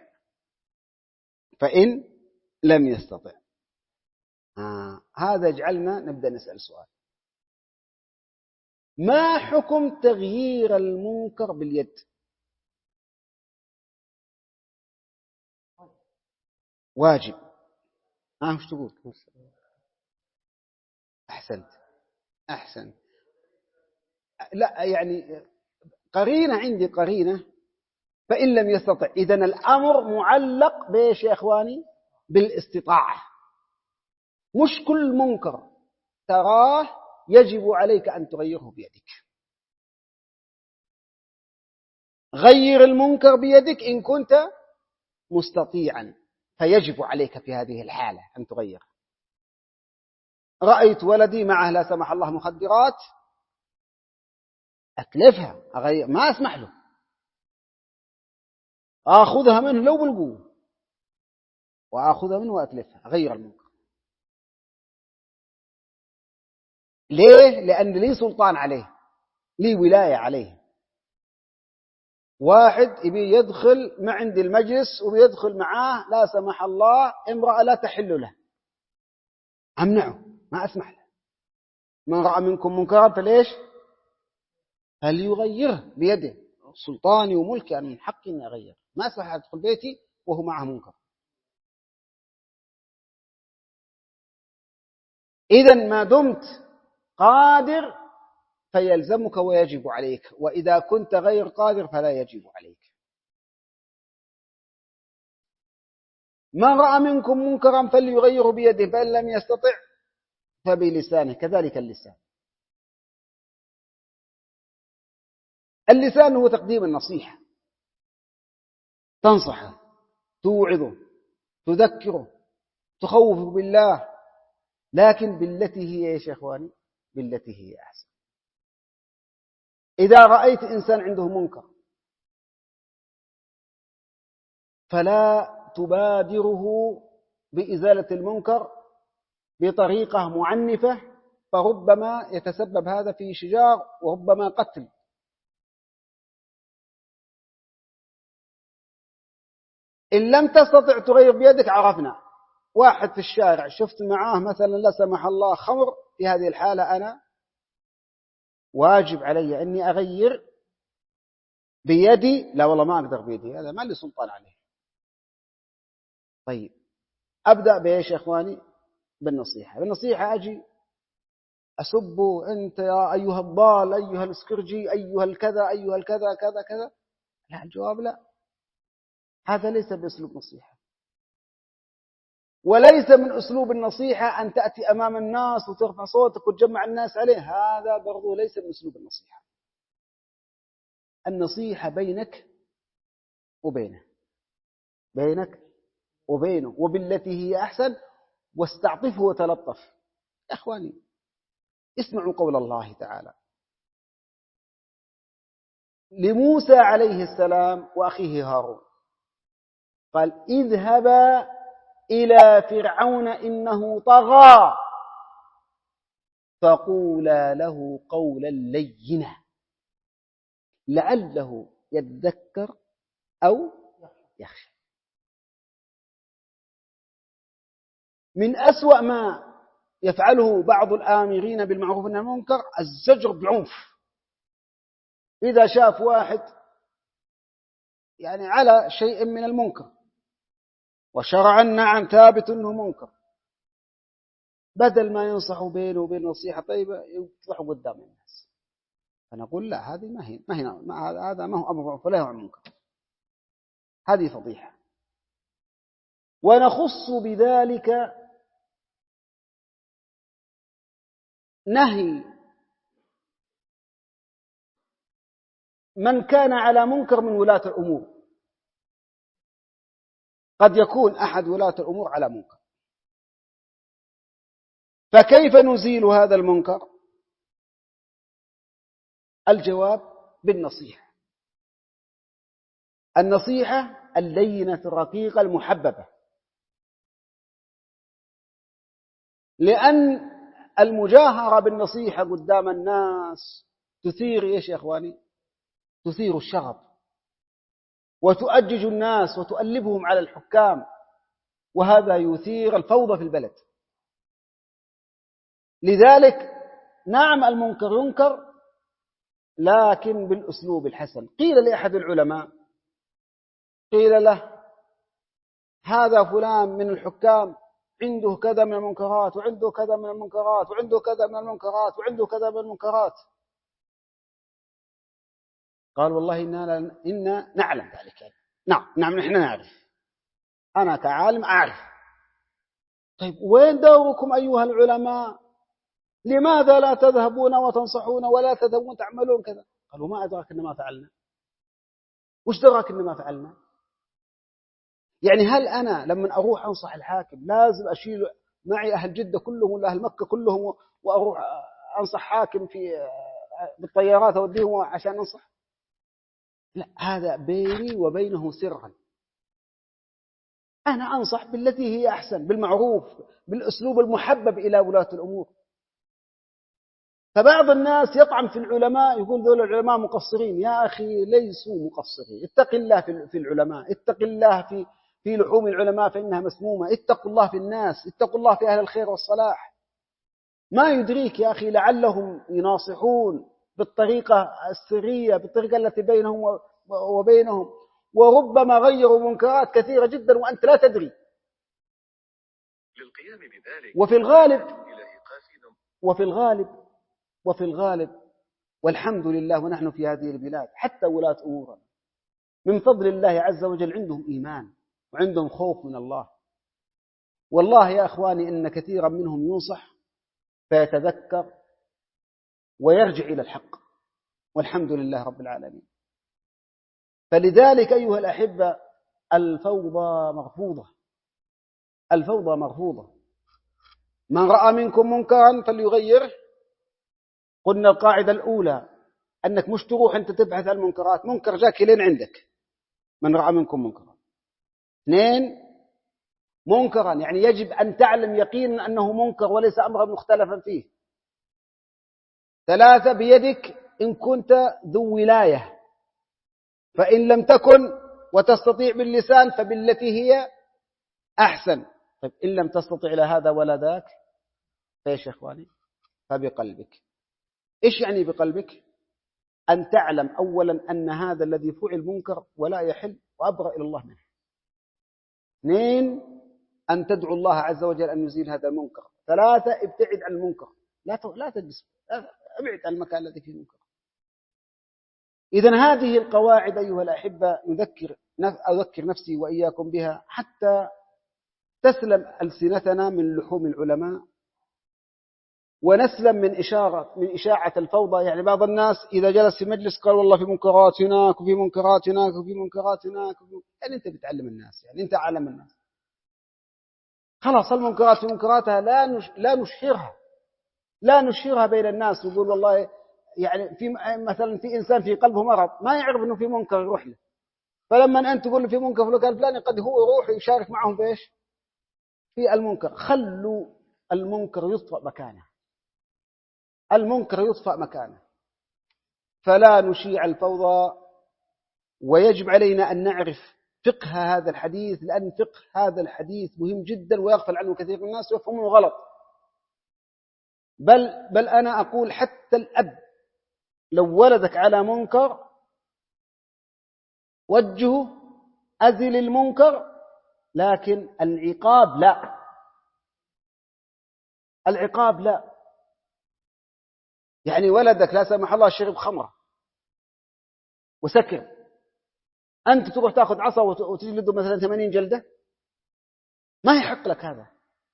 فإن لم يستطع آه. هذا يجعلنا نبدأ نسأل سؤال: ما حكم تغيير المنكر باليد؟ واجب. ها وش تقول؟ أحسنت أحسنت. لا يعني قرينة، عندي قرينة فإن لم يستطع. إذن الأمر معلق بإيش يا إخواني؟ بالاستطاعة. مش كل منكر تراه يجب عليك أن تغيره بيدك. غير المنكر بيدك إن كنت مستطيعا، فيجب عليك في هذه الحالة أن تغيره. رأيت ولدي معه لا سمح الله مخدرات، أتلفها، أغير، ما أسمح له، أخذها منه لو بالقوة، وأخذها منه وأتلفها، أغير المنكر. ليه؟ لأن لي سلطان عليه، لي ولاية عليه. واحد يبي يدخل ما عند المجلس وبيدخل معاه لا سمح الله امرأة لا تحل له، أمنعه، ما أسمح له. من رأى منكم منكرا فليش؟ فليغيره بيده، سلطاني وملكي، أنا من حقي أن أغير، ما أسمح أدخل بيتي وهو معه منكر. إذن ما دمت قادر فيلزمك ويجب عليك، وإذا كنت غير قادر فلا يجب عليك. من رأى منكم منكرا فليغيره بيده فإن لم يستطع فبلسانه، كذلك اللسان. اللسان هو تقديم النصيحة، تنصحه، توعظه، تذكره، تخوفه بالله، لكن بالتي هي يا إخواني، بالتي هي أحسن. إذا رأيت إنسان عنده منكر فلا تبادره بإزالة المنكر بطريقة معنفة، فربما يتسبب هذا في شجار وربما قتل. إن لم تستطع تغير بيدك، عرفنا واحد في الشارع شفت معاه مثلا لا سمح الله خمر، في هذه الحالة أنا واجب علي أني أغير بيدي. لا والله ما أقدر بيدي، هذا ما لي سلطان عليه. طيب أبدأ بإيش يا إخواني؟ بالنصيحة. بالنصيحة أجي أسبه، أنت يا أيها الضال، أيها الاسكرجي، أيها الكذا، أيها الكذا كذا كذا. لا، الجواب لا. هذا ليس بأسلوب نصيحة. وليس من أسلوب النصيحة أن تأتي أمام الناس وترفع صوتك وتجمع الناس عليه، هذا برضو ليس من أسلوب النصيحة. النصيحة بينك وبينه، بينك وبينه، وبالتي هي أحسن، واستعطفه وتلطف. يا أخواني اسمعوا قول الله تعالى لموسى عليه السلام وأخيه هارون، قال اذهبا إلى فرعون إنه طغى فقولا له قولا لينا لعله يذكر أو يخشى. من أسوأ ما يفعله بعض الآمرين بالمعروف والنهي عن المنكر الزجر بالعنف. إذا شاف واحد يعني على شيء من المنكر وشرعا نعم ثابت أنه منكر، بدل ما ينصحوا بينه وبين نصيحة طيبة يطلعوا قدام الناس. أنا أقول لا، هذه ما هي ما هي ما هذا ما هو أمر معروف ولا هو عن منكر، هذه فضيحة. ونخص بذلك نهي من كان على منكر من ولاة الأمور. قد يكون أحد ولاة الأمور على منكر، فكيف نزيل هذا المنكر؟ الجواب بالنصيحة، النصيحة اللينة الرقيقة المحببة، لأن المجاهرة بالنصيحة قدام الناس تثير إيش يا إخواني؟ تثير الشغب وتؤجج الناس وتؤلبهم على الحكام، وهذا يثير الفوضى في البلد. لذلك نعم المنكر ينكر لكن بالأسلوب الحسن. قيل لأحد العلماء، قيل له هذا فلان من الحكام عنده كذا من المنكرات وعنده كذا من المنكرات وعنده كذا من المنكرات وعنده كذا من المنكرات، قال والله إننا, إننا نعلم ذلك. يعني نعم نعم نحن نعرف، أنا كعالم أعرف. طيب وين دوركم أيها العلماء؟ لماذا لا تذهبون وتنصحون ولا تذهبون تعملون كذا؟ قالوا ما أدراك إن ما فعلنا. وش دراك إن ما فعلنا؟ يعني هل أنا لما أروح أنصح الحاكم لازم أشيل معي أهل جدة كلهم ولا أهل مكة كلهم وأروح أنصح حاكم في بالطيارات أوديهم عشان أنصح؟ لا، هذا بيني وبينه سرا. أنا أنصح بالتي هي أحسن، بالمعروف، بالأسلوب المحبب إلى ولاة الأمور. فبعض الناس يطعن في العلماء، يقول ذول العلماء مقصرين. يا أخي ليسوا مقصرين، اتق الله في العلماء، اتق الله في في لحوم العلماء فإنها مسمومة، اتقوا الله في الناس، اتقوا الله في أهل الخير والصلاح. ما يدريك يا أخي لعلهم يناصحون بالطريقة السرية، بالطريقة التي بينهم وبينهم، وربما غيروا منكرات كثيرة جدا وأنت لا تدري. وفي الغالب وفي الغالب وفي الغالب والحمد لله ونحن في هذه البلاد حتى ولاة أمورنا من فضل الله عز وجل عندهم إيمان وعندهم خوف من الله. والله يا أخواني إن كثيرا منهم ينصح فيتذكر ويرجع إلى الحق، والحمد لله رب العالمين. فلذلك أيها الأحبة الفوضى مرفوضة، الفوضى مرفوضة. من رأى منكم منكرا فليغيره. قلنا القاعدة الأولى أنك مش تروح أنت تبحث عن المنكرات، منكر جاك لين عندك. من رأى منكم منكرا. اثنين، منكرا يعني يجب أن تعلم يقينا أنه منكر وليس أمرا مختلفا فيه. ثلاثة، بيدك إن كنت ذو ولاية، فإن لم تكن وتستطيع باللسان فبالتي هي أحسن. طيب إن لم تستطيع إلى هذا ولا ذاك فإيش يا إخواني؟ فبقلبك. إيش يعني بقلبك؟ أن تعلم أولا أن هذا الذي فعل منكر ولا يحل وأبرأ إلى الله منه. اثنين، أن تدعو الله عز وجل أن يزيل هذا المنكر. ثلاثة، ابتعد عن المنكر، لا لا تجلس، ابعد عن المكان الذي فيه منكر. إذن هذه القواعد أيها الأحبة نذكر أذكر نفسي وإياكم بها حتى تسلم ألسنتنا من لحوم العلماء، ونسلم من إشارة من إشاعة الفوضى. يعني بعض الناس إذا جلس في مجلس قال والله في منكرات هناك وفي منكرات هناك وفي منكرات هناك، يعني أنت بتعلم الناس، يعني أنت أعلم الناس. خلاص المنكرات في منكراتها لا نش... لا نشهرها لا نشهرها بين الناس، نقول والله يعني في مثلا في إنسان في قلبه مرض ما يعرف إنه في منكر يروح له، فلما أنت تقول له في منكر فلان الفلاني قد هو يروح يشارك معهم بإيش؟ في المنكر. خلوا المنكر يطفأ مكانه، المنكر يطفأ مكانه، فلا نشيع الفوضى. ويجب علينا أن نعرف فقه هذا الحديث، لأن فقه هذا الحديث مهم جدا ويغفل عنه كثير من الناس ويفهمونه غلط. بل, بل أنا أقول حتى الأب لو ولدك على منكر وجهه، أزل المنكر، لكن العقاب لا، العقاب لا. يعني ولدك لا سمح الله شرب خمرة وسكر، أنت تروح تأخذ عصا وتجلده مثلا ثمانين جلدة؟ ما يحق لك هذا.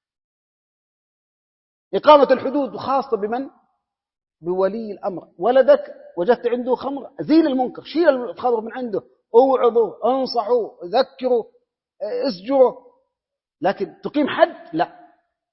إقامة الحدود خاصة بمن؟ بولي الأمر. ولدك وجدت عنده خمر، زيل المنكر، شيل الخمر من عنده، اوعظوا، انصحوا، ذكروا، اسجروا، لكن تقيم حد لا.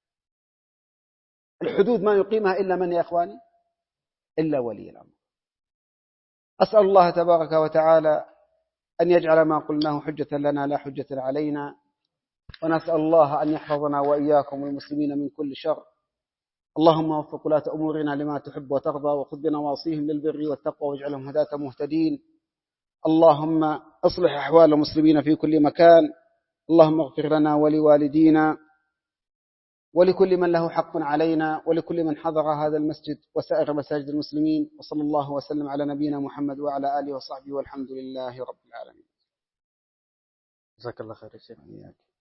الحدود ما يقيمها إلا من يا إخواني؟ إلا ولي الأمر. أسأل الله تبارك وتعالى أن يجعل ما قلناه حجة لنا لا حجة علينا، ونسأل الله أن يحفظنا وإياكم والمسلمين من كل شر. اللهم وفق ولاة أمورنا لما تحب وترضى، وخذ بنواصيهم للبر والتقوى واجعلهم هداة مهتدين. اللهم أصلح أحوال المسلمين في كل مكان. اللهم اغفر لنا ولوالدينا ولكل من له حق علينا ولكل من حضر هذا المسجد وسائر مساجد المسلمين، وصلى الله وسلم على نبينا محمد وعلى آله وصحبه والحمد لله رب العالمين. جزاك الله خير يا شيخ.